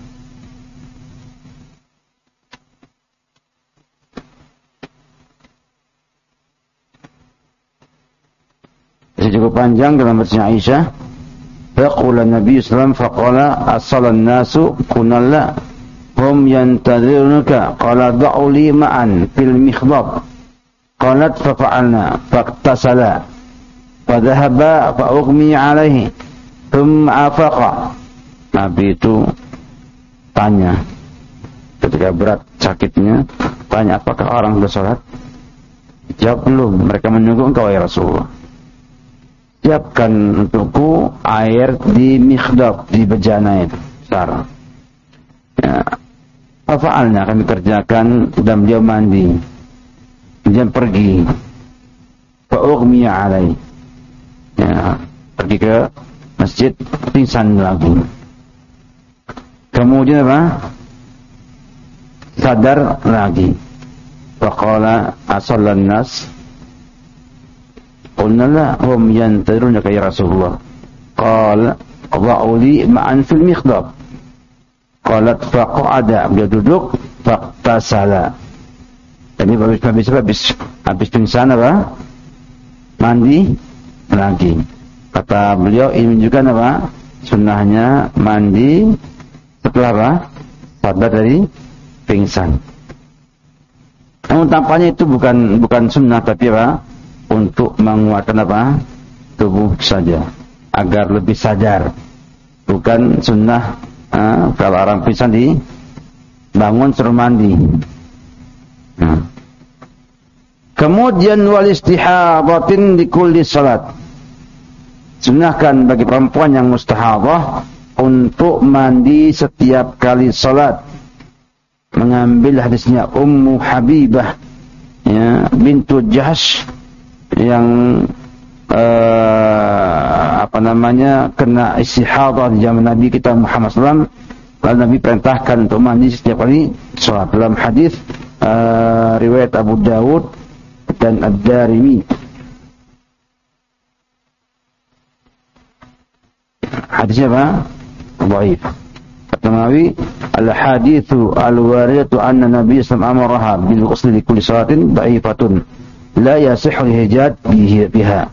Ini cukup panjang dalam hadis Aisyah. Faqala Nabi sallallahu alaihi wasallam faqala as-salan nasu kunalla hum yantadhiruka qala da'u li ma'an fil mikhdab qalat fa fa'alna faqtasala fa dhahaba fa ughmi alaihi thumma afaqa. Nabi itu tanya ketika berat sakitnya, tanya apakah orang sudah salat? Jawab belum. Mereka menunggu engkau ya Rasulullah. Siapkan untukku air di mikhdab, di bejana itu besar. Ya. Fa'alna, kami kerjakan dan beliau mandi. Kemudian pergi. Fa'ughmiya alai. Ya, pergi ke masjid, pingsan lagi. Kemudian apa? Sadar lagi. Faqala asallan nas. Qulna la hum yantadhirunaka ya Rasulullah. Qala dha'u li ma'an fil mikhdab. Qalat faqa'ada, dia duduk, faqtasala. Jadi habis habis habis habis pingsan apa? Mandi lagi. Kata beliau ini juga apa? Sunnahnya mandi setelah apa? Sadar dari pingsan. Namun tampaknya itu bukan bukan sunnah tapi apa? Untuk menguatkan apa? Tubuh saja agar lebih sadar. Bukan sunnah eh, kalau orang pingsan di bangun suruh mandi. Nah. Kemudian wal istihadatin di kulli salat. Sunnahkan bagi perempuan yang mustahadah untuk mandi setiap kali salat. Mengambil hadisnya Ummu Habibah ya, bintu Jahsh yang uh, apa namanya kena istihadah di zaman Nabi kita Muhammad sallallahu alaihi wasallam. Lalu Nabi perintahkan untuk mandi setiap kali salat. Dalam hadis uh, riwayat Abu Dawud dan Ad-Darimi. Hadisnya apa? Dhaif. Kata Nawawi, al-haditsu al-waridatu anna Nabi sallallahu alaihi wasallam amaraha bil ghusl li kulli salatin dhaifatun. La yasihhu al-hijad biha.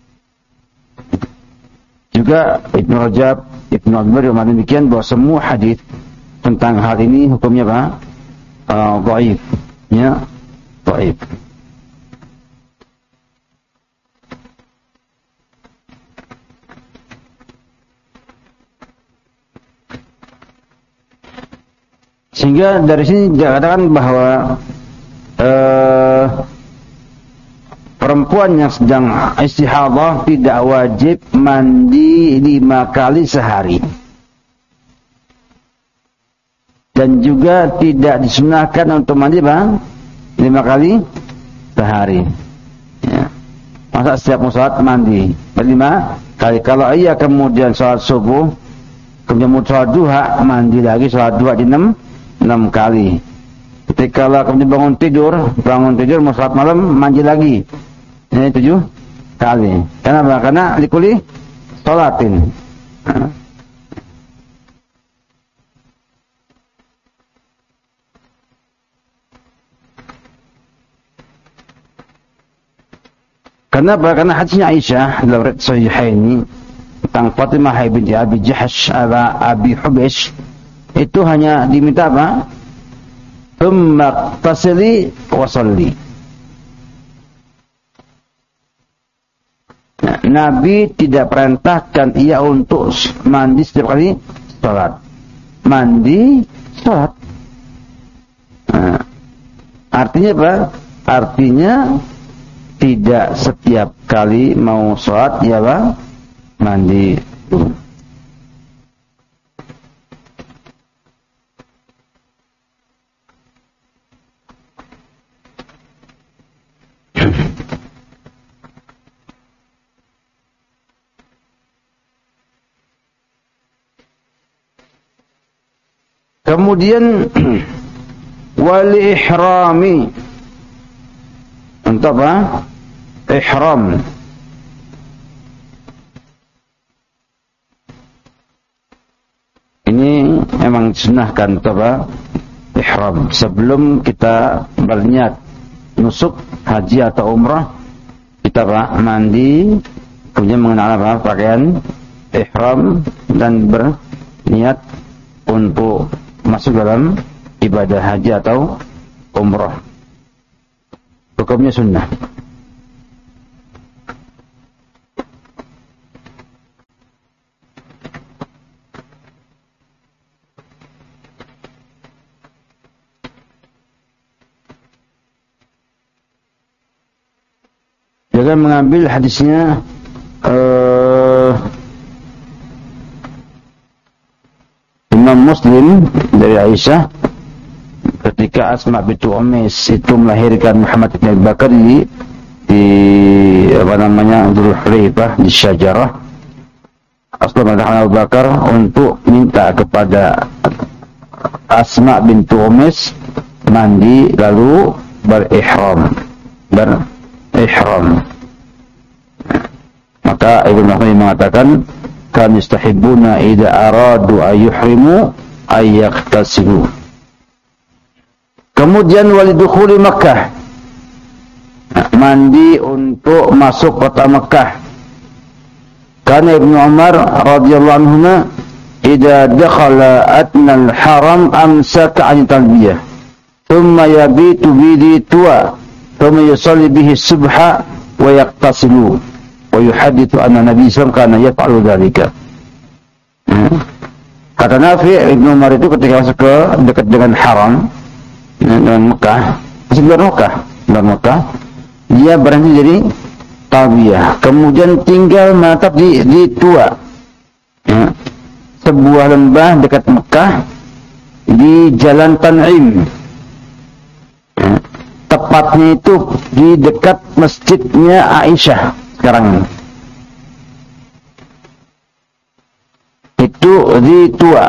Juga Ibnu Rajab, Ibnu Al-Bar yang demikian bahwa semua hadis tentang hal ini hukumnya apa? Uh, dhaif. Ya, dhaif. Sehingga dari sini dikatakan bahwa uh, perempuan yang sedang istihadah tidak wajib mandi lima kali sehari. Dan juga tidak disunahkan untuk mandi bang lima kali sehari. Ya. Masa setiap mau sholat mandi lima kali. Kalau ia kemudian sholat subuh, kemudian mau sholat duha, mandi lagi sholat duha di enam enam kali. Ketika kalau kemudian bangun tidur, bangun tidur mau sholat malam, mandi lagi. Ini tujuh kali. Kenapa? Karena likuli sholatin. Kenapa? Karena hadisnya Aisyah dalam riwayat Sahihaini tentang Fatimah binti Abi Jahsh Abi Hubaysh itu hanya diminta apa? Tsumma tasli wa shalli. Nah, Nabi tidak perintahkan ia untuk mandi setiap kali salat. Mandi, salat. Nah, artinya apa? Artinya tidak setiap kali mau salat ya Bang, mandi dulu. Kemudian wal ihrami, untuk apa? Ihram. Ini memang disunahkan untuk apa? Ihram. Sebelum kita berniat nusuk haji atau umrah, kita apa? Mandi, kemudian mengenakan apa? Pakaian ihram dan berniat untuk masuk dalam ibadah haji atau umrah. Hukumnya sunnah. Jangan mengambil hadisnya uh, Imam Muslim dari Aisyah ketika Asma binti Umais itu melahirkan Muhammad bin Abi Bakar di, di apa namanya Dzul Hulaifah di Syajarah. Asma bin Abu Bakar untuk minta kepada Asma binti Umais mandi lalu berihram berihram. Maka Ibnu Mas'ud mengatakan kan yastahibbuna idza aradu ayyuhrimu ayyaqtasilu. Kemudian walidukhuli Makkah, mandi untuk masuk kota Makkah. Karena Ibnu Umar radhiyallahu anhuma idza dakhala atna al-haram amsaka 'an talbiyah thumma yabitu bi tuwa thumma yusalli bihi subha wa yaqtasilu wa yuhaddithu anna Nabi sallallahu alaihi wasallam kana yaf'alu dzalika. Kata Nafi', Ibnu Umar itu ketika masuk ke dekat dengan haram dengan Mekah, masih luar Mekah, luar Mekah, dia berhenti jadi talbiyah, kemudian tinggal menetap di di Tua, ya, sebuah lembah dekat Mekah di Jalan Tan'im, ya, tepatnya itu di dekat masjidnya Aisyah sekarang itu di Tua.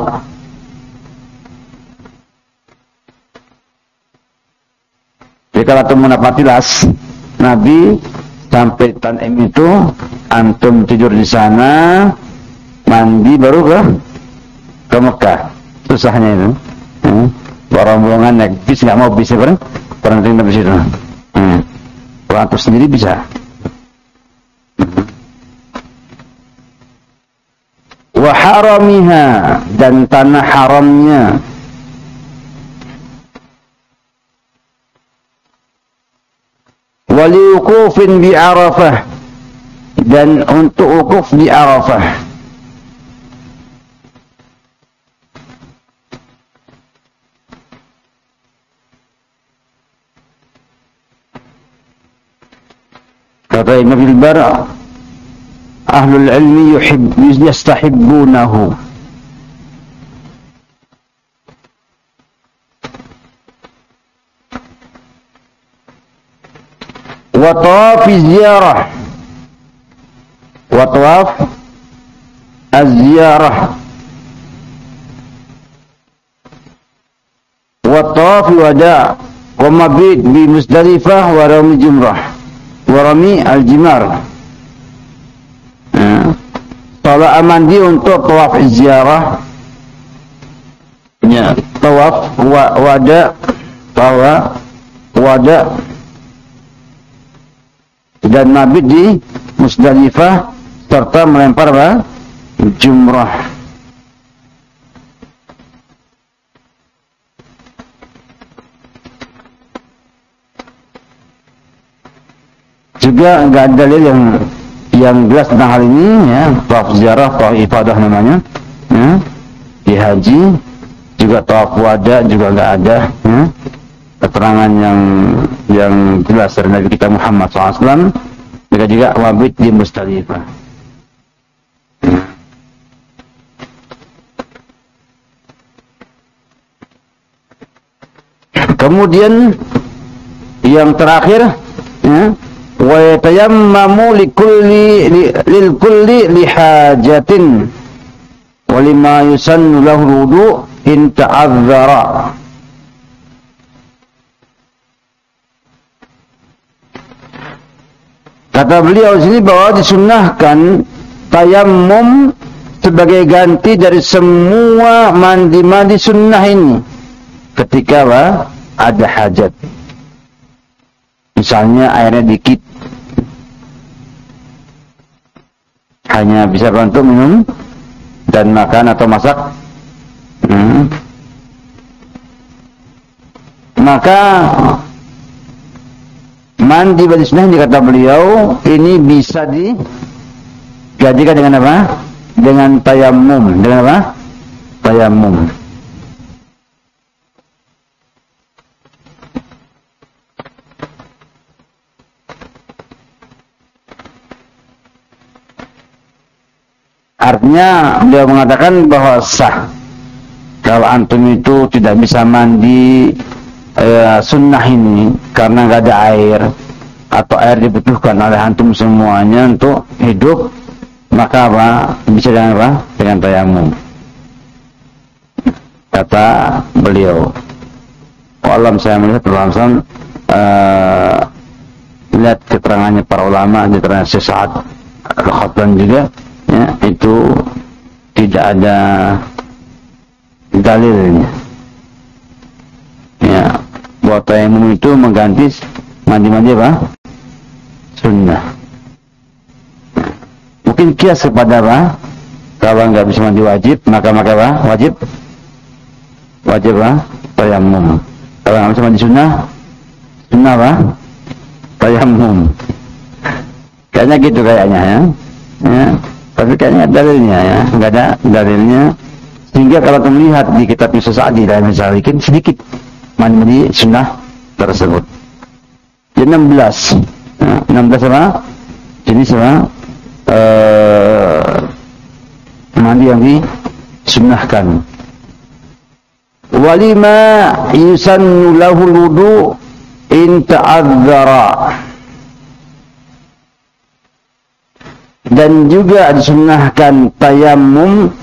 Jadi kalau antum menapati las Nabi sampai Tan'im itu, antum tidur di sana, mandi baru ke ke Mekah. Susahnya itu. Hmm. Rombongan naik bis nggak mau bis ya bareng, bareng tinggal di situ. Hmm. Kalau antum sendiri bisa. Hmm. Wa haramiha, dan tanah haramnya. Waliukufin bi Arafah, dan untuk ukuf di Arafah. kata Ibn Abdul Bar, ahlul ilmi yuhib yastahibbunahu. Wa tawaf ziyarah, wa tawaf az-ziyarah, wa tawaf wada, wa mabit bi Musdalifah, wa rami jumrah, wa rami al-jimar. Salat mandi untuk tawaf ziarah, ya, tawaf wa, wada, tawaf wada, dan mabit di Musdalifah, serta melempar apa? Jumrah. Juga enggak ada dalil yang yang jelas tentang hal ini, ya. Tawaf ziarah, tawaf ibadah namanya, ya. Di haji juga tawaf wada juga enggak ada, ya. Keterangan yang yang jelas dari Nabi kita Muhammad shallallahu alaihi wasallam. Juga juga mabit di Musdalifah. Kemudian yang terakhir, ya, wa yatayammamu likulli lil kulli lihajatin wa lima yusannu lahu wudu in ta'azzara. Kata beliau di sini bahwa disunnahkan tayammum sebagai ganti dari semua mandi-mandi sunnah ini ketika apa? Ada hajat. Misalnya airnya dikit, hanya bisa bantu minum dan makan atau masak, hmm. maka mandi bagi sunnah ini kata beliau ini bisa digantikan dengan apa? Dengan tayammum. Dengan apa? Tayammum. Artinya beliau mengatakan bahwa sah kalau antum itu tidak bisa mandi eh, sunnah ini karena nggak ada air atau air dibutuhkan oleh antum semuanya untuk hidup, maka apa? Bisa dengan apa? Dengan tayamum. Kata beliau. Alam saya melihat berlangsung uh, lihat keterangannya para ulama, keterangan Syekh Al-Khatlan juga, ya, itu tidak ada dalilnya. Ya, bahwa tayamum itu mengganti mandi-mandi apa? Sunnah. Mungkin kias kepada apa? Kalau nggak bisa mandi wajib, maka maka apa? Wajib, wajib apa? Tayamum. Kalau nggak bisa mandi sunnah, sunnah apa? Tayamum. Kayaknya gitu kayaknya, ya. Ya. Tapi kayaknya dalilnya, ya, nggak ada dalilnya. Sehingga kalau kita melihat di kitab Yusuf Sa'di dalam Masalikin sedikit mandi sunnah tersebut. Jadi enam belas, ya, enam belas apa? Jenis apa? Uh, mandi yang disunnahkan. Walima yusannu lahu wudu in ta'adzara. Dan juga disunnahkan tayamum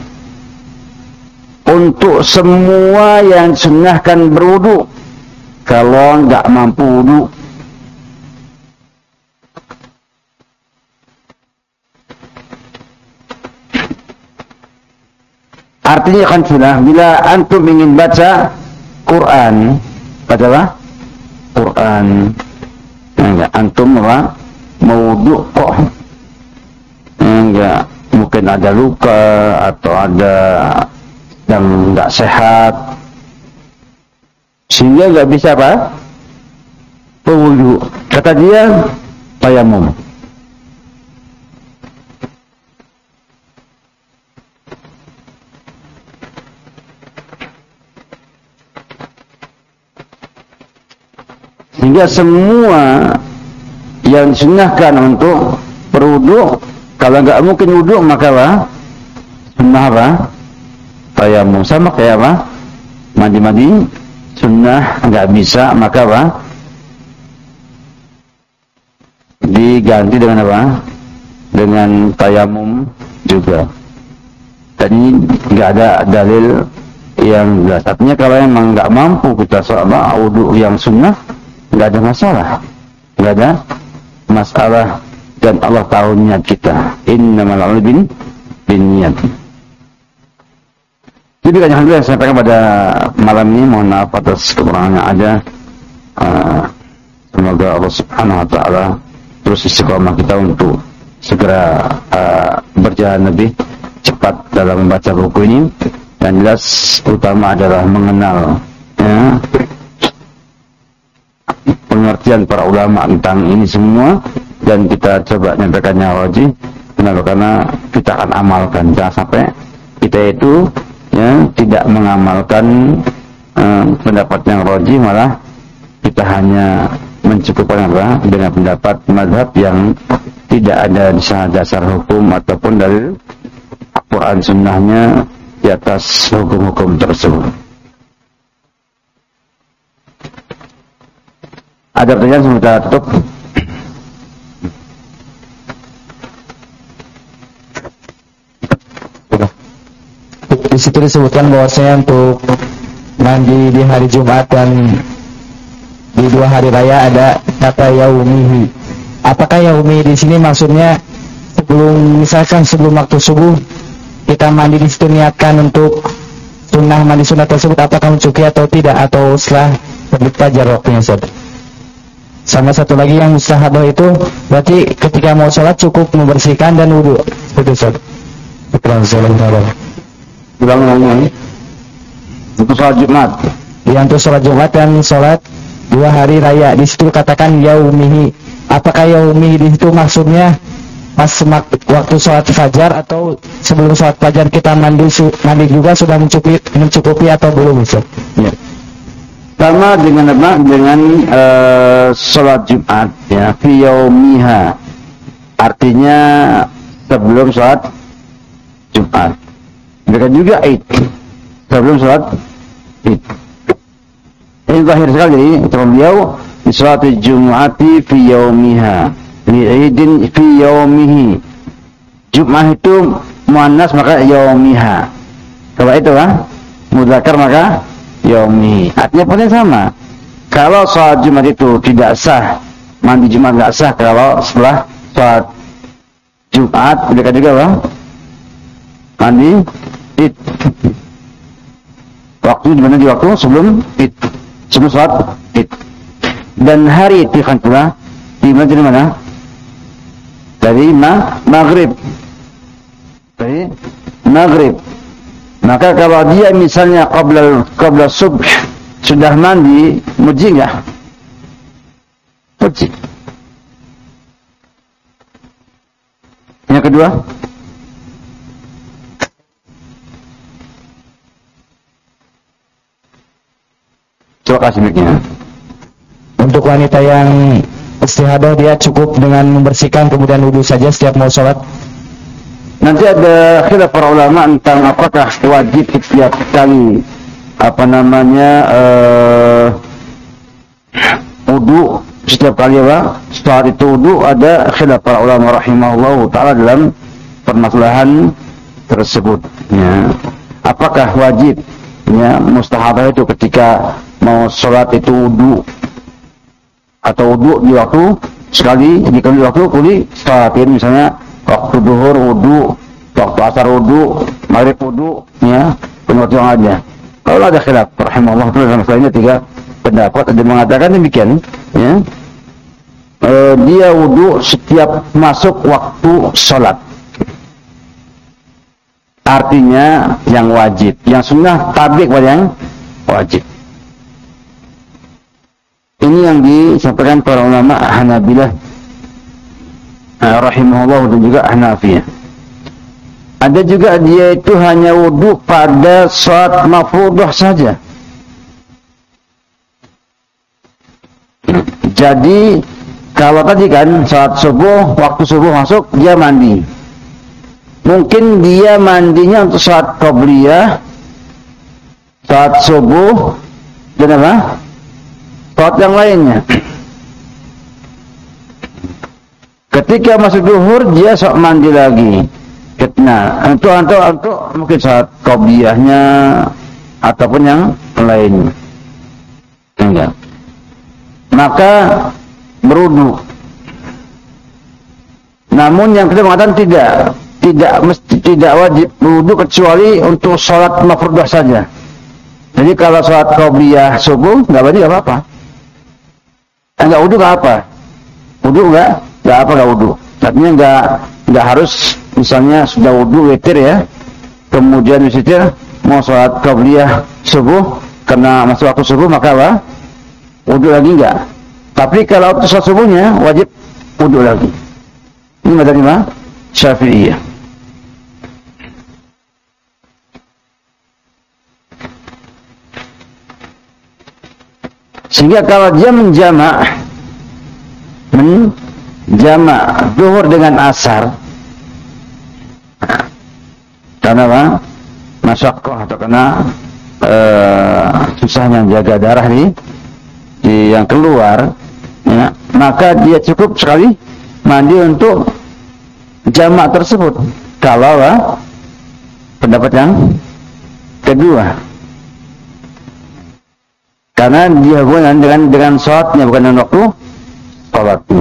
untuk semua yang disunnahkan berwudu kalau enggak mampu wudu. Artinya kan sudah, bila antum ingin baca Quran, baca apa? Quran. Enggak, antum apa? Mau wudu kok enggak, mungkin ada luka atau ada yang enggak sehat, sehingga enggak bisa apa? Berwudu. Kata dia, tayamum. Sehingga semua yang disunahkan untuk berwudu, kalau nggak mungkin wudu maka apa? Sunnah apa? Tayamum. Sama kayak apa? Mandi-mandi sunnah, nggak bisa maka apa? Diganti dengan apa? Dengan tayamum juga. Dan ini nggak ada dalil yang jelas. Artinya kalau emang nggak mampu kita sholat wudu yang sunnah, nggak ada masalah, nggak ada masalah. Dan Allah tahu niat kita. Innamal a'malu bin binniyat. Jadi kan alhamdulillah saya sampaikan pada malam ini, mohon maaf atas kekurangan yang ada. Uh, semoga Allah Subhanahu wa taala terus istiqomah kita untuk segera uh, berjalan lebih cepat dalam membaca buku ini, dan jelas utama adalah mengenal ya, pengertian para ulama tentang ini semua, dan kita coba nyampaikannya wajib. Kenapa? Karena kita akan amalkan, jangan sampai kita itu ya tidak mengamalkan uh, pendapat yang rajih, malah kita hanya mencukupkan apa dengan pendapat mazhab yang tidak ada dasar hukum ataupun dari Quran sunnahnya di atas hukum-hukum tersebut. Ada pertanyaan sebelum kita tutup? Di situ disebutkan bahwasanya untuk mandi di hari Jumat dan di dua hari raya ada kata yaumihi. Apakah yaumi di sini maksudnya sebelum, misalkan sebelum waktu subuh kita mandi di situ niatkan untuk sunnah mandi sunnah tersebut, apakah mencukupi atau tidak, atau setelah terbit fajar waktunya Ustaz? Sama satu lagi yang mustahabah itu berarti ketika mau sholat cukup membersihkan dan wudu. Betul Ustaz. Ulang-ulang untuk sholat Jumat. Ya, untuk sholat Jumat dan sholat dua hari raya, di situ katakan yaumihi. Apakah yaumihi di situ maksudnya pas waktu sholat fajar atau sebelum sholat fajar kita mandi mandi juga sudah mencukupi mencukupi atau belum Ustaz? Ya. Sama dengan apa? Dengan uh, sholat Jumat ya, fi yaumiha. Artinya sebelum sholat Jumat. Mereka juga Id sebelum sholat Id. Ini zahir sekali kata beliau, di sholat Jum'ati fi yaumiha, li Idin fi yaumihi. Jum'ah itu muannas maka yaumiha. Kalau itu kan mudzakkar maka yaumihi. Artinya pun sama. Kalau sholat Jumat itu tidak sah, mandi Jumat tidak sah kalau setelah sholat Jumat, mereka juga apa? Mandi Id. Waktu di mana? Di waktu sebelum Id, sebelum sholat Id. Dan hari itu kan pula di mana? Dari mana? Dari ma maghrib. Dari maghrib. Maka kalau dia misalnya qabla qabla subh sudah mandi, muji enggak? Muji. Yang kedua, coba kasih mic-nya. Untuk wanita yang istihadah, dia cukup dengan membersihkan kemudian wudu saja setiap mau sholat. Nanti ada khilaf para ulama tentang apakah wajib setiap kali apa namanya uh, wudu, setiap kali apa saat itu wudu. Ada khilaf para ulama rahimahullah taala dalam permasalahan tersebut ya. Apakah wajib ya mustahabah itu ketika mau sholat itu wudu, atau wudu di waktu sekali, jika di waktu kuli sholat ini misalnya waktu duhur wudu, waktu asar wudu, maghrib wudu ya, pengerti yang ada. Kalau ada khilaf rahimahullah taala dalam masalah ini, tiga pendapat. Ada yang mengatakan demikian ya, e, dia wudu setiap masuk waktu sholat, artinya yang wajib. Yang sunnah tabik pada yang wajib. Ini yang disampaikan para ulama Hanabilah rahimahullah dan juga Hanafiyah. Ada juga dia itu hanya wudu pada sholat mafruḍah saja. Jadi Kalau tadi kan saat subuh, waktu subuh masuk dia mandi. Mungkin dia mandinya untuk saat qabliyah, saat subuh dan apa? Saat yang lainnya. Ketika masuk zuhur dia sok mandi lagi. Nah, untuk untuk untuk mungkin saat qabliyahnya ataupun yang lain. Enggak. Maka berwudu. Namun yang kita mengatakan tidak, tidak mesti tidak wajib berwudu kecuali untuk sholat mafruḍah saja. Jadi kalau sholat qabliyah subuh nggak wajib nggak apa-apa. Enggak wudu nggak apa. Wudu nggak nggak apa nggak wudu. Artinya nggak nggak harus misalnya sudah wudu witir ya, kemudian witir mau sholat qabliyah subuh karena masuk waktu subuh maka apa? Wudu lagi enggak. Tapi kalau untuk sholat subuhnya wajib wudu lagi. Ini mazhab Imam Syafi'iyah. Sehingga kalau dia menjamak menjamak zuhur dengan asar, karena apa? Masyaqqah atau karena uh, susahnya jaga darah nih di yang keluar, ya, maka dia cukup sekali mandi untuk jamak tersebut. Kalau uh, pendapat yang kedua, karena dia hubungan dengan dengan sholatnya bukan dengan waktu sholatnya.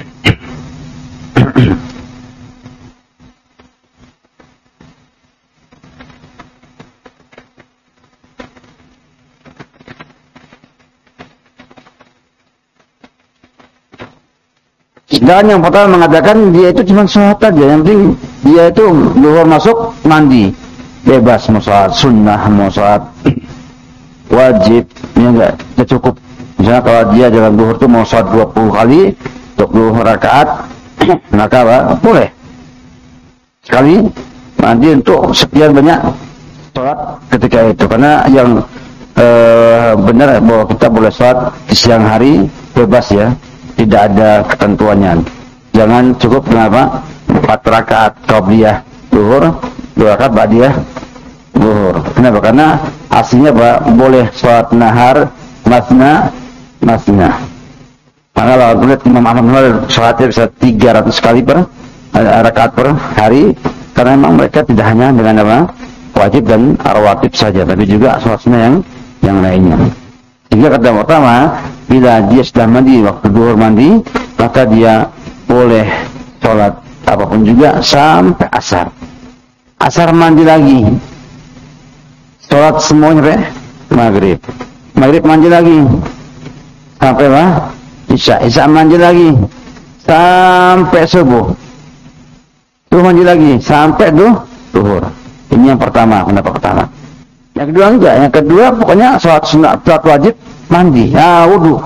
Dan yang pertama mengatakan dia itu cuma sholat aja, yang penting dia itu zuhur masuk mandi bebas, mau sholat sunnah mau sholat wajib, ya enggak, dia cukup. Misalnya kalau dia dalam zuhur itu mau sholat dua puluh kali dua puluh rakaat maka apa? Boleh sekali mandi untuk sekian banyak sholat ketika itu. Karena yang eh, benar bahwa kita boleh sholat di siang hari bebas ya, tidak ada ketentuannya. Jangan cukup kenapa? empat rakaat qabliyah zuhur, dua rakaat ba'diyah zuhur. Kenapa? Karena aslinya apa? Boleh sholat nahar masna masna. Maka kalau melihat Imam Ahmad sholatnya bisa tiga ratus kali per rakaat per hari, karena memang mereka tidak hanya dengan apa? Wajib dan rawatib saja, tapi juga sholat sunnah yang yang lainnya. Sehingga kata pertama, bila dia sudah mandi waktu zuhur mandi, maka dia boleh sholat apapun juga sampai asar. Asar mandi lagi, sholat semuanya sampai maghrib. Maghrib mandi lagi sampai apa? Isya. Isya mandi lagi sampai subuh. Subuh mandi lagi sampai tuh zuhur. Ini yang pertama, pendapat pertama. Yang kedua enggak, yang kedua pokoknya sholat sunnah, sholat wajib mandi, ya wudu.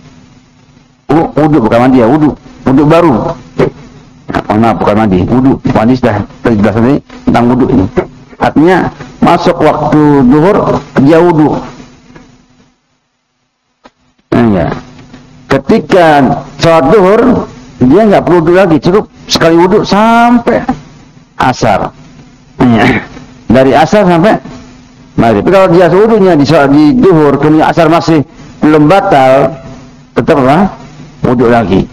Wudu bukan mandi ya, wudu. Wudu baru. Nah, nah, bukan mandi, wudu. Mandi sudah terjelas tadi tentang wudu ini. Artinya masuk waktu zuhur dia wudu. Nah, ya. Ketika sholat zuhur dia enggak perlu wudu lagi, cukup sekali wudu sampai asar. Nah, ya. Dari asar sampai maghrib. Tapi kalau dia wudunya di di zuhur kemudian asar masih belum batal, tetap apa? Wudu lagi.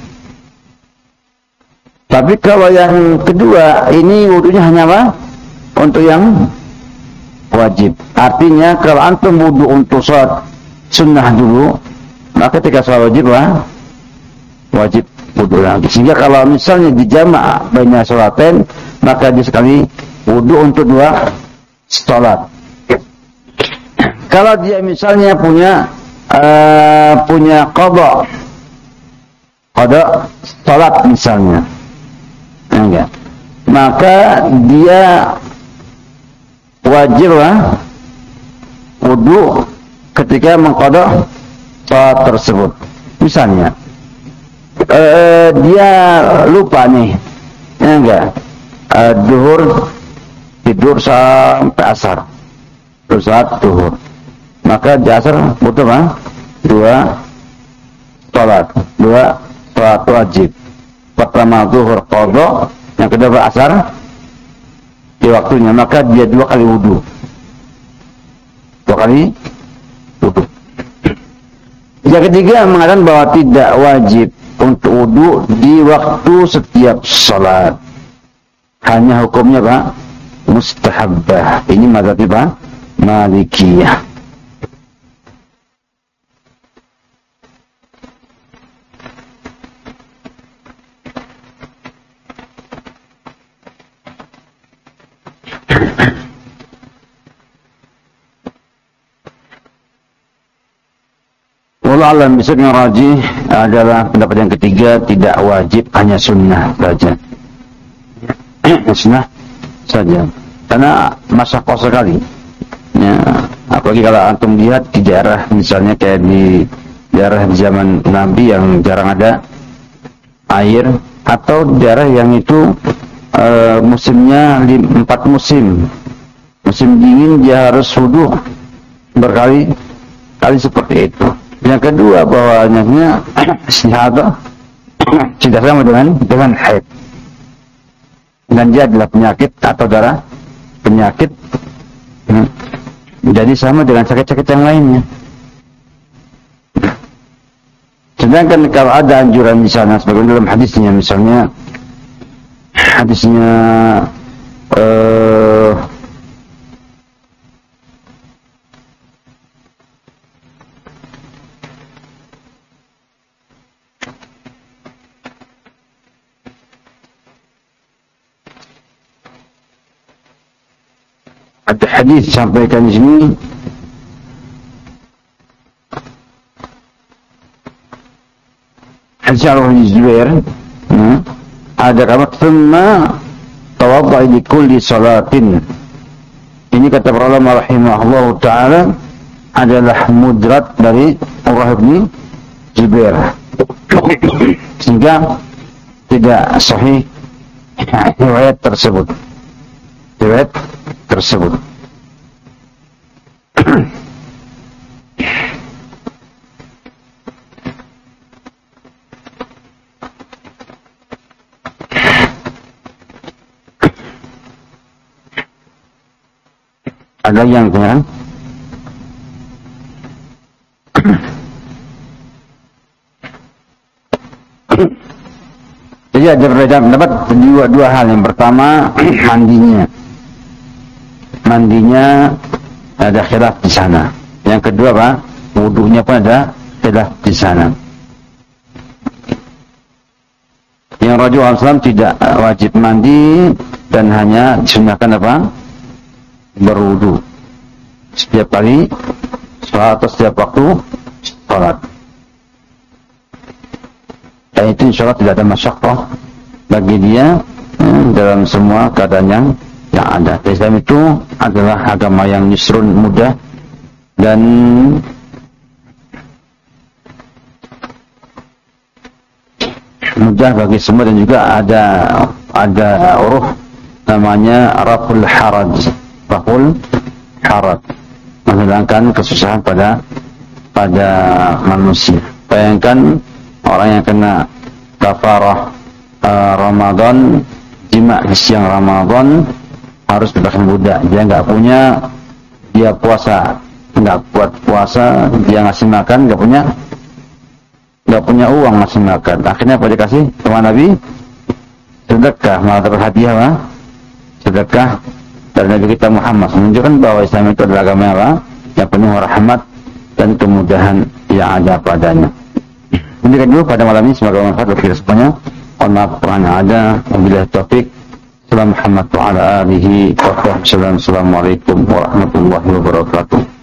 Tapi kalau yang kedua ini wudunya hanya apa? Untuk yang wajib. Artinya kalau antum wudu untuk sholat sunnah dulu, maka ketika sholat wajib apa? Wajib wudu lagi. Sehingga kalau misalnya dijamak banyak sholaten, maka dia sekali wudu untuk dua sholat. Kalau dia misalnya punya uh, punya qada, qada salat misalnya, enggak, maka dia wajib lah wudu ketika mengqada salat tersebut. Misalnya uh, dia lupa nih, enggak, uh, zuhur tidur sampai asar, terus saat zuhur. Maka di asar butuh apa? Dua sholat, dua sholat wajib. Pertama zuhur qadha, yang kedua asar di waktunya, maka dia dua kali wudu. Dua kali wudu. Yang ketiga mengatakan bahwa tidak wajib untuk wudu di waktu setiap sholat. Hanya hukumnya Pak mustahabbah. Ini mazhab Pak Malikiyah. Wallahu a'lam bishawab, yang rajih adalah pendapat yang ketiga, tidak wajib, hanya sunnah saja. Sunnah saja. Karena masyaqqah sekali. Ya, apalagi kalau antum lihat di daerah misalnya kayak di daerah di zaman Nabi yang jarang ada air, atau daerah yang itu e, musimnya empat musim. Musim dingin dia harus wudu berkali-kali seperti itu. Yang kedua bahwanya istihadah tidak sama dengan dengan haid. Dan dia adalah penyakit atau darah penyakit. Hmm. Jadi sama dengan sakit-sakit yang lainnya. Sedangkan kalau ada anjuran di sana sebagian dalam hadisnya, misalnya hadisnya uh, ada hadis sampaikan di sini, hadis Urwah bin Zubair, hmm, ada kalimat thumma tawadda li kulli salatin. Ini kata para ulama rahimahullah taala adalah mudrat dari Urwah bin Zubair, sehingga tidak sahih riwayat tersebut. Riwayat tersebut. Ada yang kan? Jadi ada berbeda pendapat dua dua hal. Yang pertama mandinya. Mandinya ada khilaf di sana. Yang kedua Pak, wudunya pun ada khilaf di sana. Yang Rasulullah shallallahu alaihi wasallam tidak wajib mandi dan hanya disunahkan apa? Berwudu setiap kali sholat atau setiap waktu sholat. Dan itu insyaAllah tidak ada masyaqqah bagi dia eh, dalam semua keadaan yang yang ada. Islam itu adalah agama yang yusrun, mudah, dan mudah bagi semua, dan juga ada ada uruf namanya raful haraj. Raful haraj, menghilangkan kesusahan pada pada manusia. Bayangkan orang yang kena kafarah uh, Ramadan, jima di siang Ramadan, harus bebaskan budak. Dia nggak punya, dia puasa nggak kuat puasa, dia ngasih makan nggak punya nggak punya uang ngasih makan. Akhirnya apa dikasih sama Nabi? Sedekah, malah dapat hadiah lah. Sedekah dari Nabi kita Muhammad, menunjukkan bahwa Islam itu adalah agama apa? Yang penuh rahmat dan kemudahan yang ada padanya. Demikian dulu pada malam ini, semoga bermanfaat bagi kita semuanya. Mohon maaf kurang yang ada. Wabillahi taufik. Muhammad wa ala alihi wa sahbihi. Assalamualaikum warahmatullahi wabarakatuh.